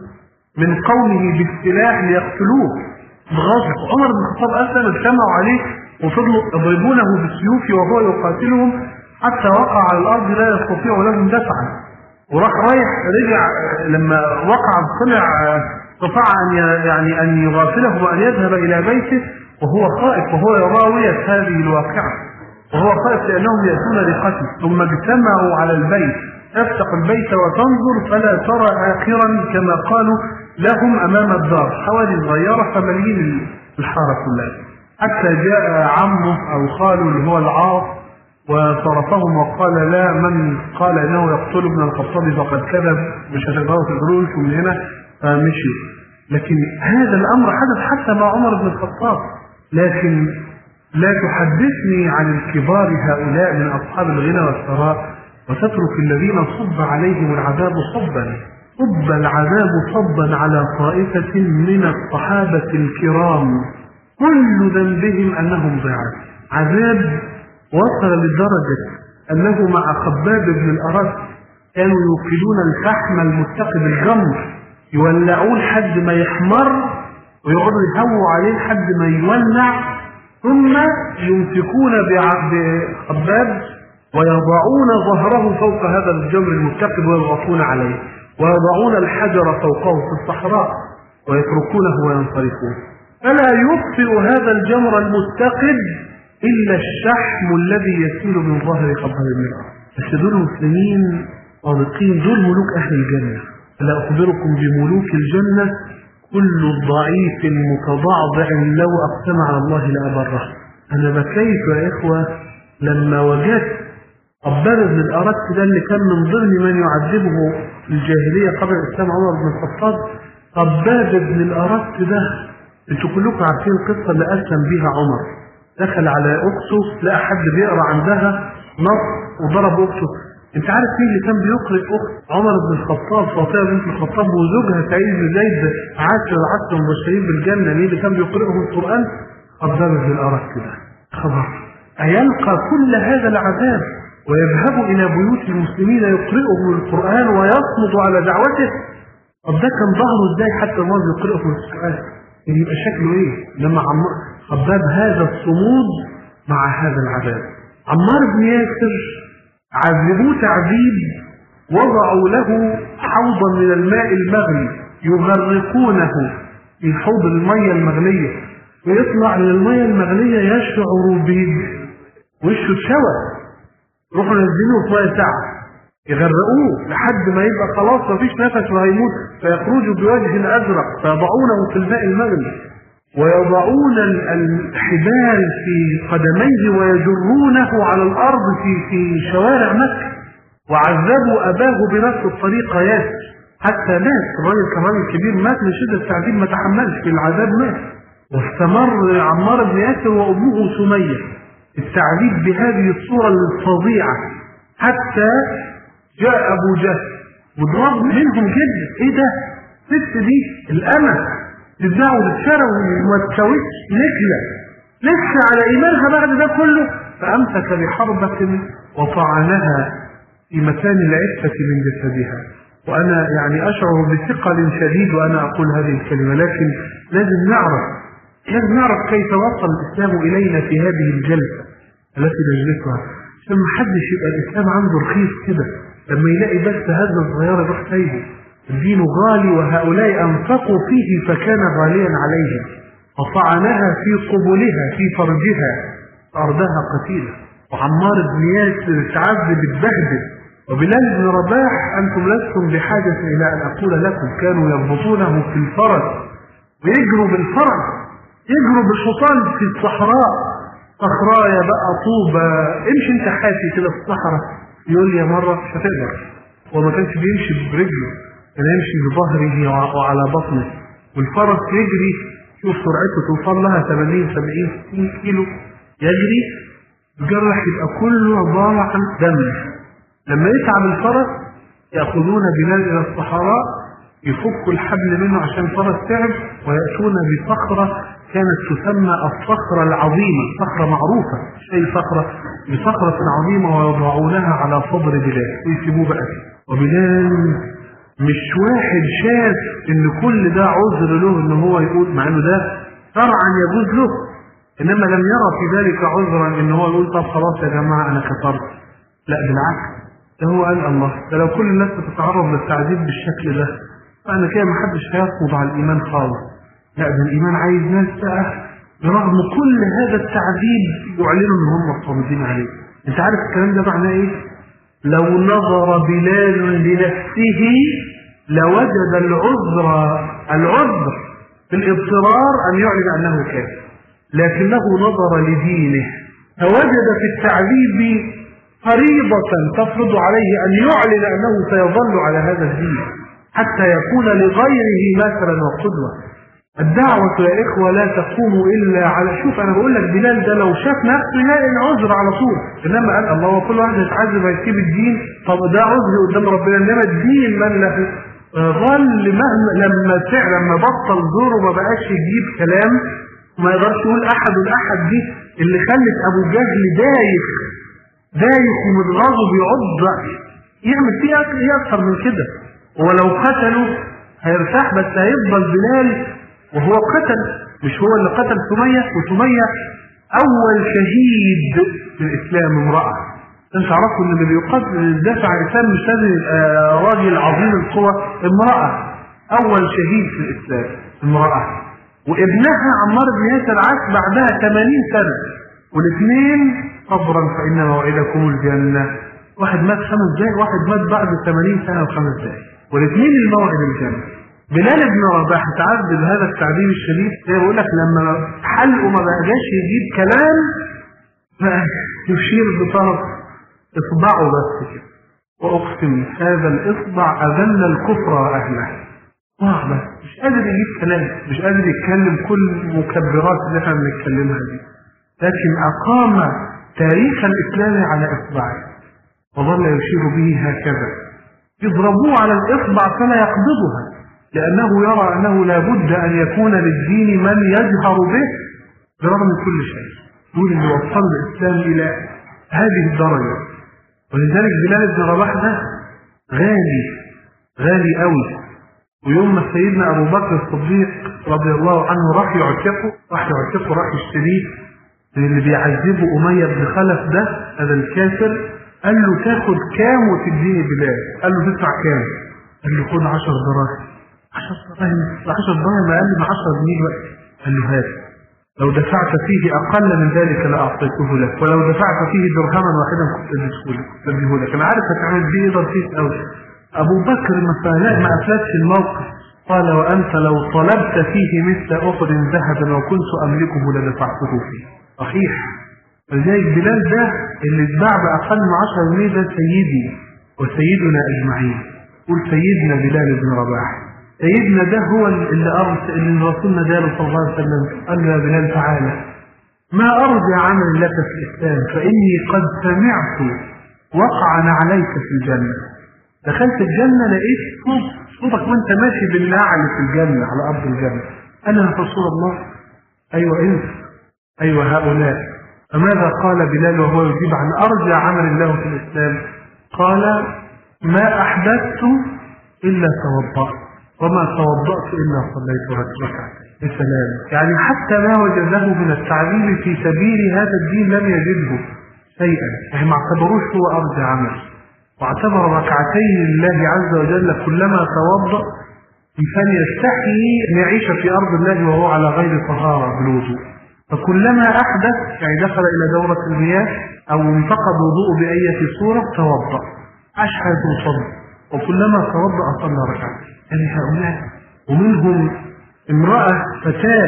من قومه بالسلاح ليقتلوه بغضب. عمر بن الخطاب أسلم اجتمعوا عليه وفضلوا يضربونه بالسيوف وهو يقاتلهم حتى وقع على الارض لا يستطيع لهم دفعا، وراح رايح رجع لما وقع طلع استطاع ان يعني ان يغافله وان يذهب الى بيته وهو خائف وهو راوية هذه الواقعة وهو خائف لانهم ياتون لقتله. ثم اجتمعوا على البيت، افتح البيت وتنظر فلا ترى اخرا كما قالوا لهم امام الدار، حوالي صغيرة فمليين الحارة كلها، حتى جاء عمه او خاله اللي هو العاص وصرفهم وقال لا، من قال انه يقتل ابن الخطاب فقد كذب، مش هتقدروا تقولوا من هنا، فمشي. لكن هذا الامر حدث حتى مع عمر بن الخطاب. لكن لا تحدثني عن الكبار هؤلاء من اصحاب الغنى والثراء وتترك الذين صب عليهم العذاب صبا. صب العذاب صبا على طائفة من الصحابة الكرام كل ذنبهم انهم ضعاف. عذاب وصل لدرجة أنه مع خباب بن الأرد كانوا يوقدون الفحم المتقي بالجمر يولعون حد ما يحمر ويقعدوا يهووا عليه حد ما يولع، ثم يمسكون بخباب ويضعون ظهره فوق هذا الجمر المتقد ويضغطون عليه ويضعون الحجر فوقه في الصحراء ويتركونه وينصرفون، فلا يطفئ هذا الجمر المتقد إلا الشحم الذي يسيل من ظهر خباب بن الأرد. بس دول مسلمين صادقين، دول ملوك أهل الجنة. ألا أخبركم بملوك الجنة؟ كل ضعيف متضعضع لو أقسم على الله لأبره. أنا بكيت يا إخوة لما وجدت خباب بن الأرد ده اللي كان من ضمن من يعذبه في الجاهلية قبل إسلام عمر بن الخطاب. خباب بن الأرد ده انتوا كلكم عارفين القصة اللي أسلم بها عمر. دخل على اخته لقى حد بيقرا عندها نص وضرب اخته. انت عارف مين اللي كان بيقرا اخت عمر بن الخطاب فاطمه بنت الخطاب وزوجها سعيد بن زيد عاشر العشر المبشرين بالجنه؟ مين اللي كان بيقراهم القران؟ خباب بن الأرد كده. خبر أيلقى كل هذا العذاب ويذهب الى بيوت المسلمين يقرئهم القران ويصمد على دعوته؟ طب ده كان ظهره ازاي حتى الناس يقرئهم القران؟ يبقى شكله ايه لما عمار خباب هذا الصمود مع هذا العذاب؟ عمار بن ياسر عذبوه تعذيب، وضعوا له حوضا من الماء المغلي يغرقونه في حوض المية المغلية، ويطلع من المية المغلية يشعر بوشه اتشوى، روحوا نزلوه في مية ساعة يغرقوه لحد ما يبقى خلاص مفيش نفس وهيموت، فيخرجوا بوجه ازرق فيضعونه في الماء المغلي ويضعون الحبال في قدميه ويجرونه على الارض في في شوارع مكة. وعذبوا اباه بنفس الطريقة ياسر حتى مات الراجل كمان الكبير، مات من شدة التعذيب، ما تحملش في العذاب مات. واستمر عمار بن ياسر وأمه سمية التعذيب بهذه الصورة الفظيعة حتى جاء أبو جهل وضرب منهم جدا. إيه ده؟ ست دي الأمل تتباع وتتشرى وما تساويش نكلة لسه على إيمانها بعد ده كله، فأمسك بحربة وطعنها في مكان العفة من جسدها. وأنا يعني أشعر بثقل شديد وأنا أقول هذه الكلمة، لكن لازم نعرف لازم نعرف كيف وصل الإسلام إلينا في هذه الجلسة التي نجلسها، عشان ما حدش يبقى الإسلام عنده رخيص كده لما يلاقي بس هذا الصغير يروح سايبه. الدين غالي وهؤلاء أنفقوا فيه فكان غاليا عليهم، وطعنها في قبلها في فرجها فأردها قتيلة. وعمار بن ياسر تعذب البهدل. وبلال بن رباح أنتم لستم بحاجة إلى أن أقول لكم كانوا يربطونه في الفرج ويجروا بالفرج، يجروا بالحصان في الصحراء، صخرايا بقى طوبة، امشي انت حافي كده في الصحراء. يقول لي يا مرة مش هتقدر. وما كانش بيمشي برجله، كان يمشي بظهره وعلى بطنه، والفرس يجري شوف سرعته توصل لها ثمانين سبعين ستين كيلو، يجري الجرح يبقى كله عبارة عن دم. لما يتعب الفرس يأخذون بلال إلى الصحراء يفكوا الحبل منه عشان الفرس تعب، ويأتون بصخرة كانت تسمى الصخرة العظيمة، صخرة معروفة شيء صخرة بصخرة عظيمة، ويضعونها على صدر بلال ويسيبوه بقى. وبلال مش واحد شاف ان كل ده عذر له ان هو يقول، مع انه ده شرعا يجوز له، انما لم يرى في ذلك عذرا ان هو يقول طب خلاص يا جماعه انا كفرت. لا بالعكس، ده هو قال الله ده لو كل الناس بتتعرض للتعذيب بالشكل ده فانا كده محدش هيرفض على الايمان خالص. لا ده الايمان عايز ناس بقى برغم كل هذا التعذيب يعلنوا ان هم مصمدين عليه. انت عارف الكلام ده معناه ايه؟ لو نظر بلال لنفسه لوجد العذر العذر في الاضطرار ان يعلن انه كافر، لكنه نظر لدينه فوجد في التعذيب فريضة تفرض عليه ان يعلن انه سيظل على هذا الدين حتى يكون لغيره مثلا وقدوة. الدعوة يا إخوة لا تقوم إلا على، شوف أنا بقول لك بلال ده لو شاف نفسه يلاقي العذر على طول، إنما قال الله وكل واحد يتعذب هيسيب الدين، طب ده عذر قدام ربنا. إنما الدين من له ظل مهما لما سعر لما بطل دوره ما بقاش يجيب كلام وما يقدرش يقول أحد الأحد دي اللي خلت أبو جهل دايخ دايخ ومتغاظ بيعض يعمل فيه إيه أكثر من كده. ولو قتلوا هيرتاح، بس هيفضل بلال وهو قتل، مش هو اللي قتل سمية، وسمية أول شهيد في الإسلام امرأة. أنت عرفوا إن اللي بيقتل دافع عن الإسلام مش لازم يبقى راجل عظيم القوى، امرأة أول شهيد في الإسلام امرأة. وابنها عمار بن ياسر عاش بعدها ثمانين سنة، والاثنين صبرا فإن موعدكم الجنة. واحد مات خمس دقايق، واحد مات بعد ثمانين سنة وخمس دقايق، والاثنين الموعد الجنة. بلال بن رباح تعذب هذا التعذيب الشديد، زي بقول لك لما حلقه ما بقاش يجيب كلام يشير بطرف اصبعه بس كده، واقسم هذا الاصبع اذل الكفر واهله. اه بس مش قادر يجيب كلام، مش قادر يتكلم كل المكبرات اللي احنا بنتكلمها دي، لكن اقام تاريخ الاسلام على اصبعه وظل يشير به هكذا. يضربوه على الاصبع فلا يقبضها، لأنه يرى أنه لا بد أن يكون للدين من يجهر به برغم كل شيء. يقول اللي وصل الإسلام إلى هذه الدرجة. ولذلك بلال بن رباح ده غالي غالي قوي. ويوم ما سيدنا أبو بكر الصديق رضي الله عنه راح يعتقه راح يعتقه راح يشتريه اللي بيعذبه أمية بن خلف ده هذا الكافر، قال له تاخد كام وتديني بلال؟ قال له تدفع كام؟ قال له خد عشر دراهم. عشر دراهم عشر دراهم أقل من عشرة جنيه وقت. قال له هات، لو دفعت فيه أقل من ذلك لأعطيته لك، ولو دفعت فيه درهما واحدا كنت أديه لك. أنا عارف هتعمل بيه إيه رخيص قوي. أبو بكر ما أفلتش الموقف، قال وأنت لو طلبت فيه مثل أحد ذهبا وكنت أملكه لدفعته فيه. صحيح. فلذلك بلال ده اللي اتباع بأقل من عشرة جنيه ده سيدي وسيدنا أجمعين. قول سيدنا بلال بن رباح. سيدنا ده هو اللي أرسل اللي الرسول ناداله صلى الله عليه وسلم قال له يا بلال تعالى ما أرجى عمل لك في الإسلام فإني قد سمعت وقع نعليك في الجنة. دخلت الجنة لقيت صوت صوتك وانت ماشي بالنعل في الجنة على أرض الجنة. أنا يا رسول الله؟ أيوة أنت، أيوة هؤلاء. فماذا قال بلال وهو يجيب عن أرجى عمل له في الإسلام؟ قال ما أحدثت إلا توضأت وما توضأت إلا صليت ركعتين. بسلام. يعني حتى ما وجده من التعذيب في سبيل هذا الدين لم يجده شيئا، يعني ما اعتبروش هو أرجى عمل، واعتبر ركعتين لله عز وجل كلما توضأ إنسان يستحي أن يعيش في أرض الله وهو على غير طهارة بالوضوء. فكلما أحدث يعني دخل إلى دورة المياه أو انتقض وضوءه بأية صورة توضأ عاش حياته صلى، وكلما توضأ صلى ركعتين. يعني هؤلاء ومنهم امرأة فتاة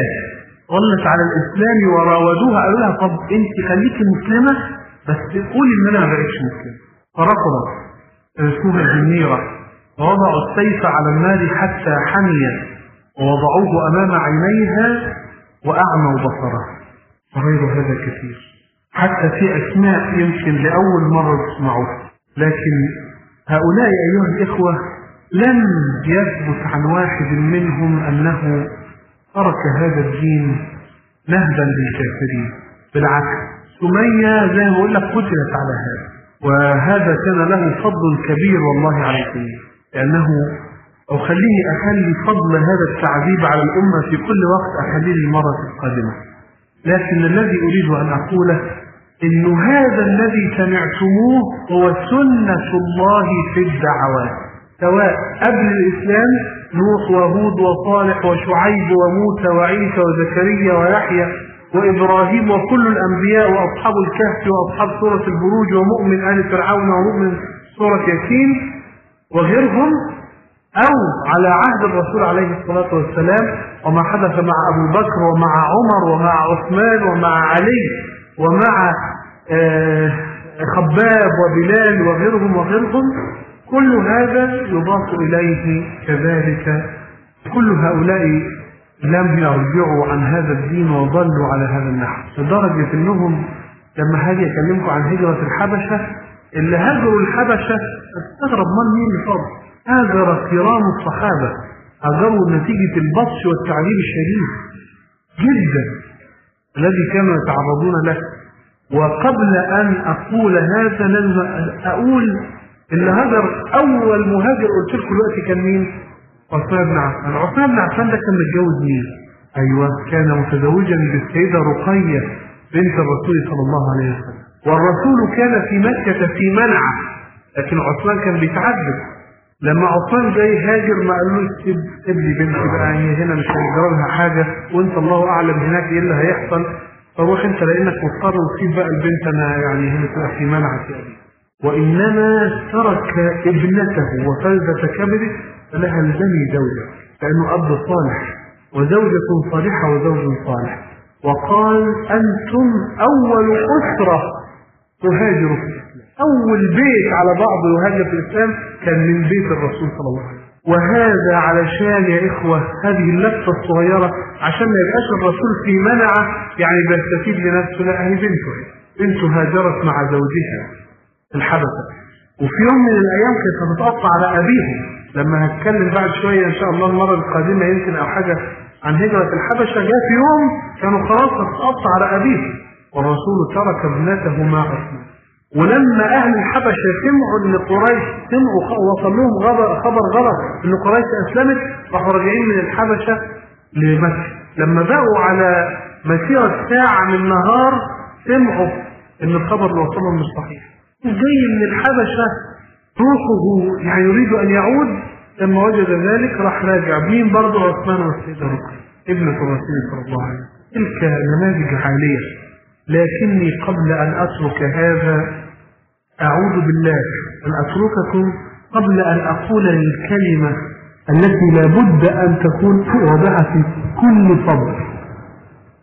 ظلت على الإسلام وراودوها قالوا لها طب أنت خليكي مسلمة بس قولي إن أنا ما بقتش مسلمة. فرفضت اسمها الجنيرة ووضعوا السيف على النار حتى حمي ووضعوه أمام عينيها وأعموا بصرها. وغير هذا كثير، حتى في أسماء يمكن لأول مرة تسمعوها. لكن هؤلاء أيها الإخوة لم يثبت عن واحد منهم أنه ترك هذا الدين نهبا للكافرين، بالعكس سمية زي ما أقول لك قتلت على هذا، وهذا كان له فضل كبير والله عليكم، لأنه أو خليني أخلي فضل هذا التعذيب على الأمة في كل وقت أخليه المرة القادمة. لكن الذي أريد أن أقوله إن هذا الذي سمعتموه هو سنة الله في الدعوات، سواء قبل الإسلام نوح وهود وصالح وشعيب وموسى وعيسى وزكريا ويحيى وإبراهيم وكل الأنبياء وأصحاب الكهف وأصحاب سورة البروج ومؤمن آل فرعون ومؤمن سورة ياسين وغيرهم، أو على عهد الرسول عليه الصلاة والسلام وما حدث مع أبو بكر ومع عمر ومع عثمان ومع علي ومع آه خباب وبلال وغيرهم وغيرهم، كل هذا يضاف إليه كذلك. كل هؤلاء لم يرجعوا عن هذا الدين وظلوا على هذا النحو، لدرجة أنهم لما هاجي أكلمكم عن هجرة الحبشة اللي هاجروا الحبشة استغرب من مين اللي فضل. هاجر كرام الصحابة، هاجروا نتيجة البطش والتعذيب الشديد جدا الذي كانوا يتعرضون له. وقبل أن أقول هذا لازم أقول اللي هاجر أول مهاجر قلت لكم دلوقتي كان مين؟ عثمان بن عفان. عثمان بن عفان ده كان متجوز مين؟ أيوه كان متزوجا بالسيدة رقية بنت الرسول صلى الله عليه وسلم، والرسول كان في مكة في منعه، لكن عثمان كان بيتعذب. لما عثمان جاي هاجر ما قالوش سيب لي بنتي بقى، هي هنا مش هيجرى لها حاجة وانت الله أعلم هناك ايه اللي هيحصل، فروح انت لانك مضطر وتسيب بقى البنت انا يعني هنا تبقى في منعك يعني. وإنما ترك ابنته وفلذة كبده فلها البني زوجة، لأنه أب صالح وزوجة صالحة وزوج صالح، وقال أنتم أول أسرة تهاجر في الإسلام. أول بيت على بعض يهاجر في الإسلام كان من بيت الرسول صلى الله عليه وسلم. وهذا علشان يا إخوة هذه اللفة الصغيرة عشان ما يبقاش الرسول في منعه يعني بيستفيد لنفسه، لا هي بنته بنته هاجرت مع زوجها الحبشة، وفي يوم من الأيام كانت هتتقطع على أبيهم. لما هتكلم بعد شوية إن شاء الله المرة القادمة يمكن أو حاجة عن هجرة الحبشة، جاء في يوم كانوا خلاص هتتقطع على أبيهم والرسول ترك ابنته مع عثمان. ولما أهل الحبشة سمعوا إن قريش سمعوا وصل لهم خبر غلط إن قريش أسلمت، راحوا راجعين من الحبشة لمكة. لما بقوا على مسيرة ساعة من نهار سمعوا إن الخبر اللي وصلهم مش صحيح، جاي من الحبشة روحه يعني يريد أن يعود. لما وجد ذلك راح راجع. مين برضه؟ عثمان والسيدة رقية ابنة الرسول صلى الله عليه وسلم. تلك نماذج عالية. لكني قبل أن أترك هذا أعوذ بالله أن أترككم قبل أن أقول الكلمة التي لابد أن تكون واضحة في كل صدر.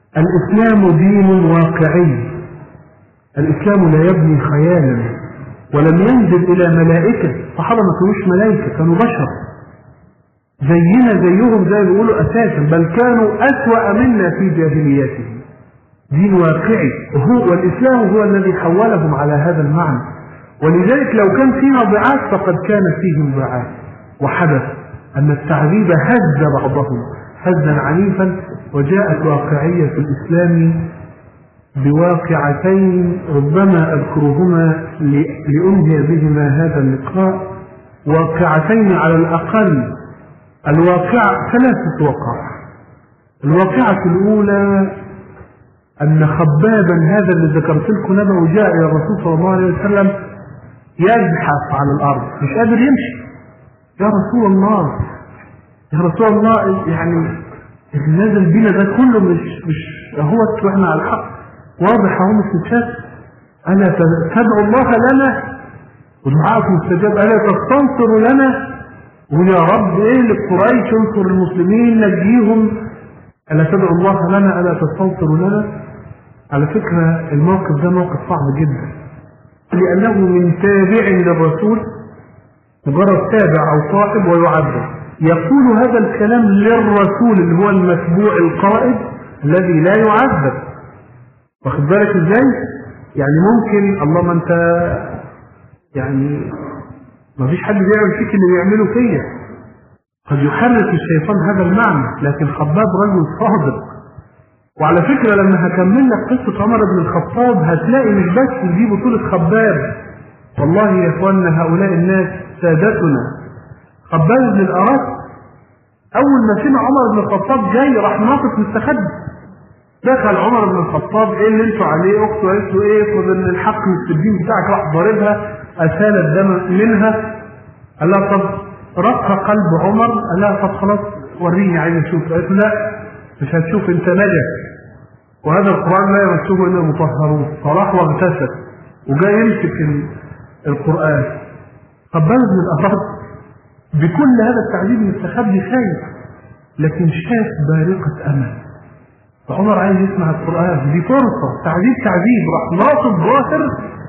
الإسلام دين واقعي، الإسلام لا يبني خيالا، ولم ينزل إلى ملائكة. الصحابة ما كانوش ملائكة، كانوا بشر زينا زيهم زي ما بيقولوا أساسا، بل كانوا أسوأ منا في جاهليتهم. دين واقعي، وهو والإسلام هو الذي حولهم على هذا المعنى. ولذلك لو كان فينا ضعاف فقد كان فيهم ضعاف. وحدث أن التعذيب هز بعضهم هزا عنيفا، وجاءت واقعية في الإسلام بواقعتين ربما أذكرهما لأنهي بهما هذا اللقاء. واقعتين على الأقل، الواقعة ثلاثة وقائع. الواقعة الأولى أن خبابا هذا اللي ذكرت لكم نبأ جاء إلى الرسول صلى الله عليه وسلم يزحف على الأرض مش قادر يمشي. يا رسول الله يا رسول الله يعني نازل بينا ده كله مش مش هو احنا على الحق واضح اهو مش متشاف. ألا تدعو الله لنا ودعاءك مستجاب، ألا تستنصر لنا ويا رب ايه لقريش انصر المسلمين نجيهم، ألا تدعو الله لنا ألا تستنصر لنا. على فكرة الموقف ده موقف صعب جدا، لأنه من تابع للرسول، مجرد تابع أو صاحب ويعذب، يقول هذا الكلام للرسول اللي هو المتبوع القائد الذي لا يعذب. واخد بالك ازاي؟ يعني ممكن اللهم انت يعني ما فيش حد بيعمل فيك اللي بيعمله فيا، قد يحرك الشيطان هذا المعنى، لكن خباب رجل صادق. وعلى فكرة لما هكمل لك قصة عمر بن الخطاب هتلاقي مش بس دي بطولة خباب، والله يا اخواننا هؤلاء الناس سادتنا. خباب بن الأرات أول ما سمع عمر بن الخطاب جاي راح ناقص مستخبي. دخل عمر بن الخطاب ايه اللي انتوا عليه؟ اخته قالت له ايه؟ خذ ان الحق والسجين بتاعك، راح ضاربها أسال الدم منها. قال لها طب رق قلب عمر، قال لها طب خلاص وريني عايز اشوف. قالت له لا مش هتشوف انت نجس، وهذا القرآن لا يمسه الا المطهرون. فراح واغتسل وجاي يمسك القرآن. خباب بن الأرات بكل هذا التعذيب المستخبي خايف، لكن شاف بارقة أمل. فعمر عايز يسمع القرآن، دي فرصة تعذيب تعذيب. راح ناصب ظاهر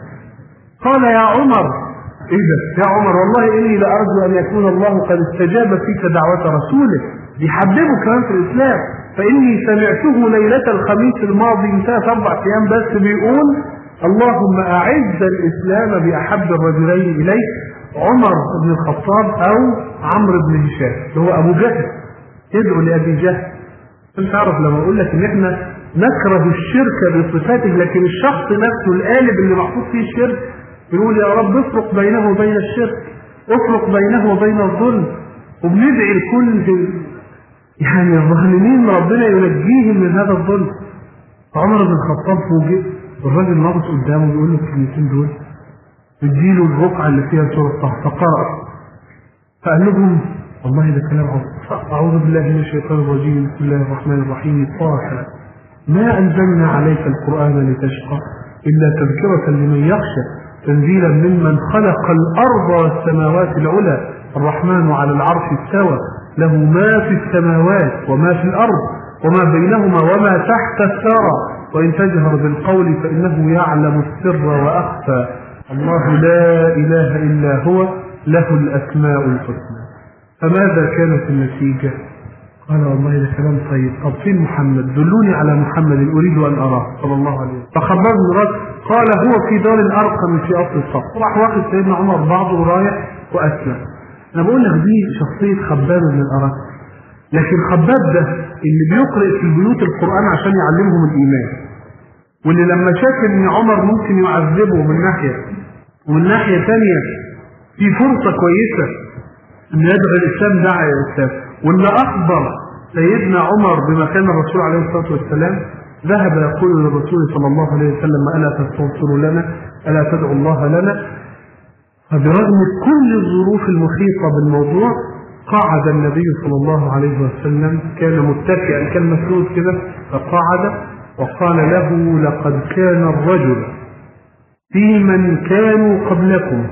قال يا عمر ايه ده يا عمر والله اني لارجو ان يكون الله قد استجاب فيك دعوة رسوله، بيحببه كمان في الاسلام. فاني سمعته ليلة الخميس الماضي من ثلاث اربع ايام بس بيقول اللهم اعز الاسلام باحب الرجلين اليك، عمر بن الخطاب او عمرو بن هشام اللي هو ابو جهل. يدعو لابي جهل. انت تعرف لما اقول لك ان احنا نكره الشرك بصفاته، لكن الشخص نفسه القالب اللي محطوط فيه الشرك يقول يا رب افرق بينه وبين الشرك، افرق بينه وبين الظلم. وبندعي لكل يعني الظالمين ربنا ينجيهم من هذا الظلم. فعمر بن الخطاب فوجئ الراجل ناقص قدامه بيقول له الكلمتين دول، اديله الرقعه اللي فيها سوره طه فقرأ. فقال لهم والله ده كلام عظيم، اعوذ بالله من الشيطان الرجيم، بسم الله الرحمن الرحيم، طه ما انزلنا عليك القرآن لتشقى الا تذكرة لمن يخشى تنزيلا ممن خلق الارض والسماوات العلى، الرحمن على العرش استوى، له ما في السماوات وما في الارض وما بينهما وما تحت الثرى، وان تجهر بالقول فانه يعلم السر واخفى، الله لا اله الا هو له الاسماء الحسنى. فماذا كانت النتيجة؟ قال والله ده كلام طيب، طب فين محمد؟ دلوني على محمد اريد ان اراه صلى الله عليه وسلم. فخباب بن الأرات قال هو في دار الارقم في اصل الصف. راح واخد سيدنا عمر بعضه ورايح واسلم. انا بقول لك دي شخصيه خباب بن الأرات. لكن خباب ده اللي بيقرأ في البيوت القرآن عشان يعلمهم الايمان، واللي لما شاف ان عمر ممكن يعذبه من ناحيه ومن ناحيه ثانيه في فرصه كويسه ان يدعو الاسلام دعا الى الاسلام، واللي اخبر سيدنا عمر بما كان الرسول عليه الصلاه والسلام ذهب يقول للرسول صلى الله عليه وسلم الا تستنصر لنا الا تدعو الله لنا. فبرغم كل الظروف المحيطه بالموضوع قعد النبي صلى الله عليه وسلم، كان متكئا كان مسنود كده، فقعد وقال له لقد كان الرجل في من كانوا قبلكم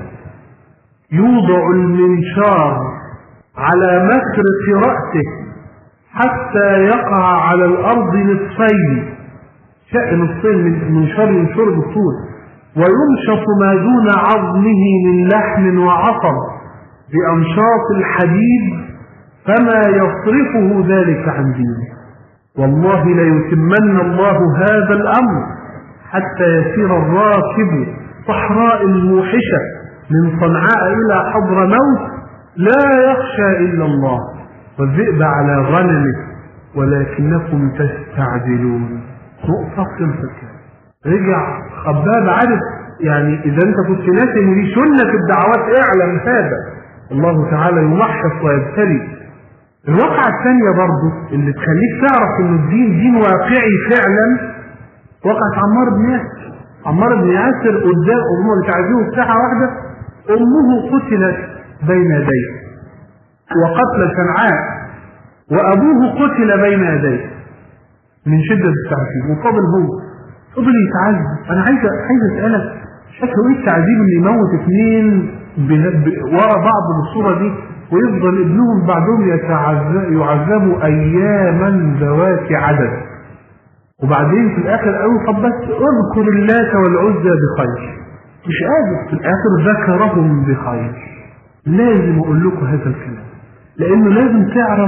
يوضع المنشار على مخرق رأسه حتى يقع على الأرض نصفين، شق نصفين من منشار ينشر بالطول، ويمشط ما دون عظمه من لحم وعصب بأمشاط الحديد فما يصرفه ذلك عن دينه. والله ليتمن الله هذا الأمر حتى يسير الراكب صحراء الموحشة من صنعاء إلى حضرموت لا يخشى إلا الله والذئب على غنمه ولكنكم تستعجلون. نقطة خمسة. رجع خباب عارف يعني إذا أنت كنت ناسي إن دي سنة الدعوات اعلم هذا، الله تعالى يمحص ويبتلي. الواقعة الثانية برضه اللي تخليك تعرف إن الدين دين واقعي فعلا وقعت عمار بن ياسر. عمار بن ياسر قدام أمه بتعزيه ساعة واحدة أمه قتلت بين يديه وقتل شنعاء وأبوه قتل بين يديه من شدة التعذيب وفضل هو فضل يتعذب. أنا عايز عايز أسألك شكله إيه التعذيب اللي يموت اثنين ورا بعض بالصورة دي ويفضل ابنهم بعدهم يعذبوا أياما ذوات عدد وبعدين في الآخر قالوا طب بس اذكر اللات والعزى بخير. مش قادر في الآخر ذكرهم بخير. لازم أقول لكم هذا الكلام لأنه لازم تعرف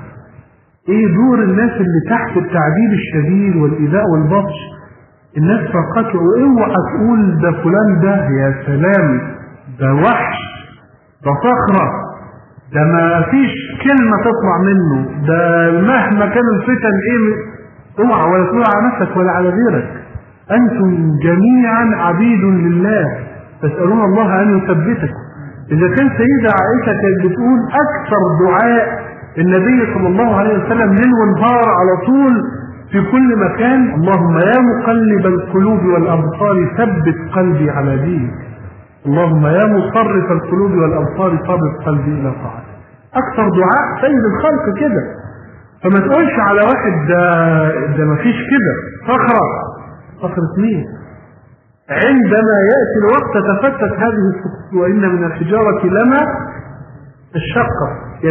إيه دور الناس اللي تحت التعذيب الشديد والإيذاء والبطش. الناس فقطوا اوعى تقول ده فلان ده يا سلام ده وحش ده صخرة ده ما فيش كلمة تطلع منه ده مهما كان الفتن ايه. اوعى ولا تقول على نفسك ولا على غيرك. انتم جميعا عبيد لله تسألون الله ان يثبتكم. اذا كان سيدة عائشة كانت بتقول اكثر دعاء النبي صلى الله عليه وسلم ليل ونهار على طول في كل مكان اللهم يا مقلب القلوب والابصار ثبت قلبي على دينك. اللهم يا مصرف القلوب والابصار ثبت قلبي الى طاعتك. اكثر دعاء سيد الخلق كده. فما تقولش على واحد ده ده ما فيش كده صخرة. صخرة مين؟ عندما يأتي الوقت تفتت هذه الصخور وإن من الحجارة لما الشقة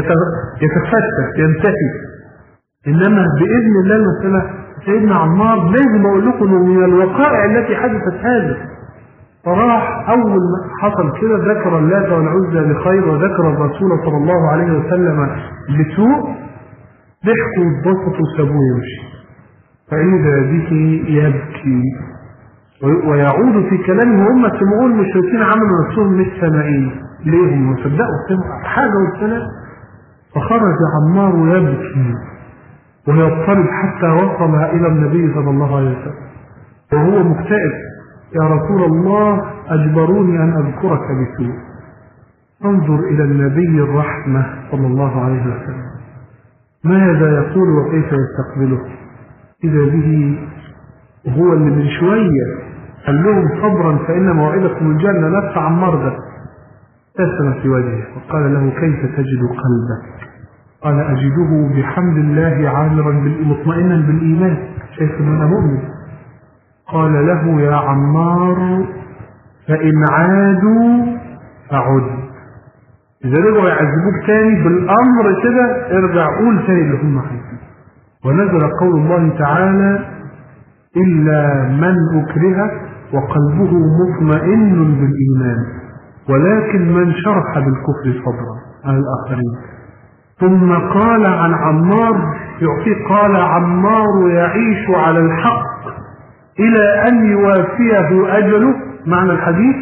يتفتت ينتهي. إنما بإذن الله المسألة سيدنا عمار لازم أقول لكم من الوقائع التي حدثت هذه. فراح أول ما حصل كده ذكر اللات والعزى بخير وذكر الرسول صلى الله عليه وسلم بسوء ضحكوا واتبسطوا وسابوه يمشي. فإذا به يبكي ويعود في كلامه هم سمعوا المشركين عملوا نفسهم مش سامعين ليهم وصدقوا سمعوا حاجة والسلام. فخرج عمار يبكي ويضطرب حتى وصل إلى النبي صلى الله عليه وسلم وهو مكتئب. يا رسول الله أجبروني أن أذكرك بسوء. انظر إلى النبي الرحمة صلى الله عليه وسلم ماذا يقول وكيف يستقبله. إذا به هو اللي من شوية قال لهم صبرا فإن موعدكم الجنة. نفس عمار ده ابتسم في وجهه وقال له كيف تجد قلبك؟ قال أجده بحمد الله عامرا مطمئنا بالإيمان شايف أن أنا مؤمن. قال له يا عمار فإن عادوا فعد. إذا رجعوا يعذبوك تاني بالأمر كده ارجع قول تاني اللي هم خايفين. ونزل قول الله تعالى إلا من أكره وقلبه مطمئن بالإيمان ولكن من شرح بالكفر صدرا على الآخرين. ثم قال عن عمار يعطيه قال عمار يعيش على الحق إلى أن يوافيه أجله معنى الحديث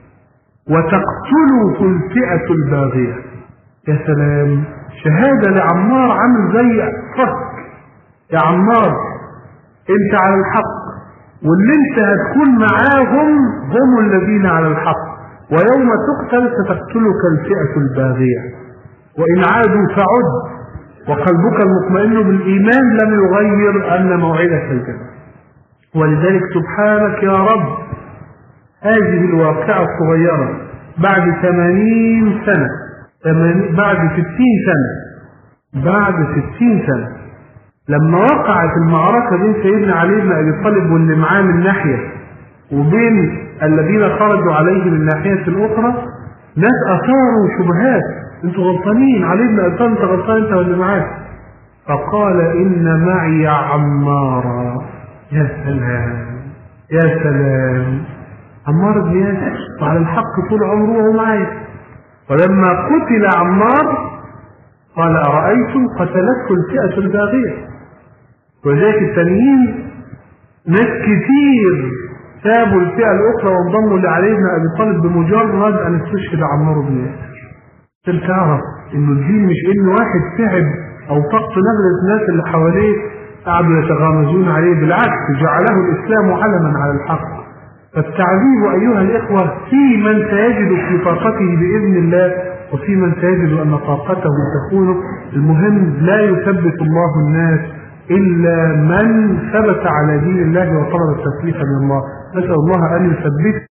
وتقتله الفئة الباغية. يا سلام شهادة لعمار عامل زي فك. يا عمار انت على الحق واللي انت هتكون معاهم هم الذين على الحق ويوم تقتل ستقتلك الفئة الباغية وإن عادوا فعد وقلبك المطمئن بالإيمان لم يغير أن موعدك الجنة. ولذلك سبحانك يا رب هذه الواقعة الصغيرة بعد ثمانين سنة بعد ستين سنة بعد ستين سنة لما وقعت المعركة بين سيدنا علي بن أبي طالب واللي معاه من ناحية وبين الذين خرجوا عليه من الناحية الأخرى ناس أثاروا شبهات انتوا غلطانين علي بن أبي طالب انت غلطان انت واللي معاك. فقال إن معي عمارا. يا سلام يا سلام عمار بن ياسر وعلى الحق طول عمره وهو معايا. ولما قتل عمار قال أرأيتم قتلته الفئة الباغية. وذلك التانيين ناس كتير سابوا الفئة الأخرى وانضموا لعلي بن أبي طالب بمجرد أن استشهد عمار بن ياسر. عشان تعرف إنه الدين مش إن واحد تعب أو طاقته نغلت الناس اللي حواليه قعدوا يتغامزون عليه، بالعكس جعله الإسلام علما على الحق. فالتعذيب أيها الإخوة في من سيجد في طاقته بإذن الله وفي من سيجد أن طاقته تخونه. المهم لا يثبت الله الناس إلا من ثبت على دين الله وطلب التثبيت من الله. نسأل الله أن يثبت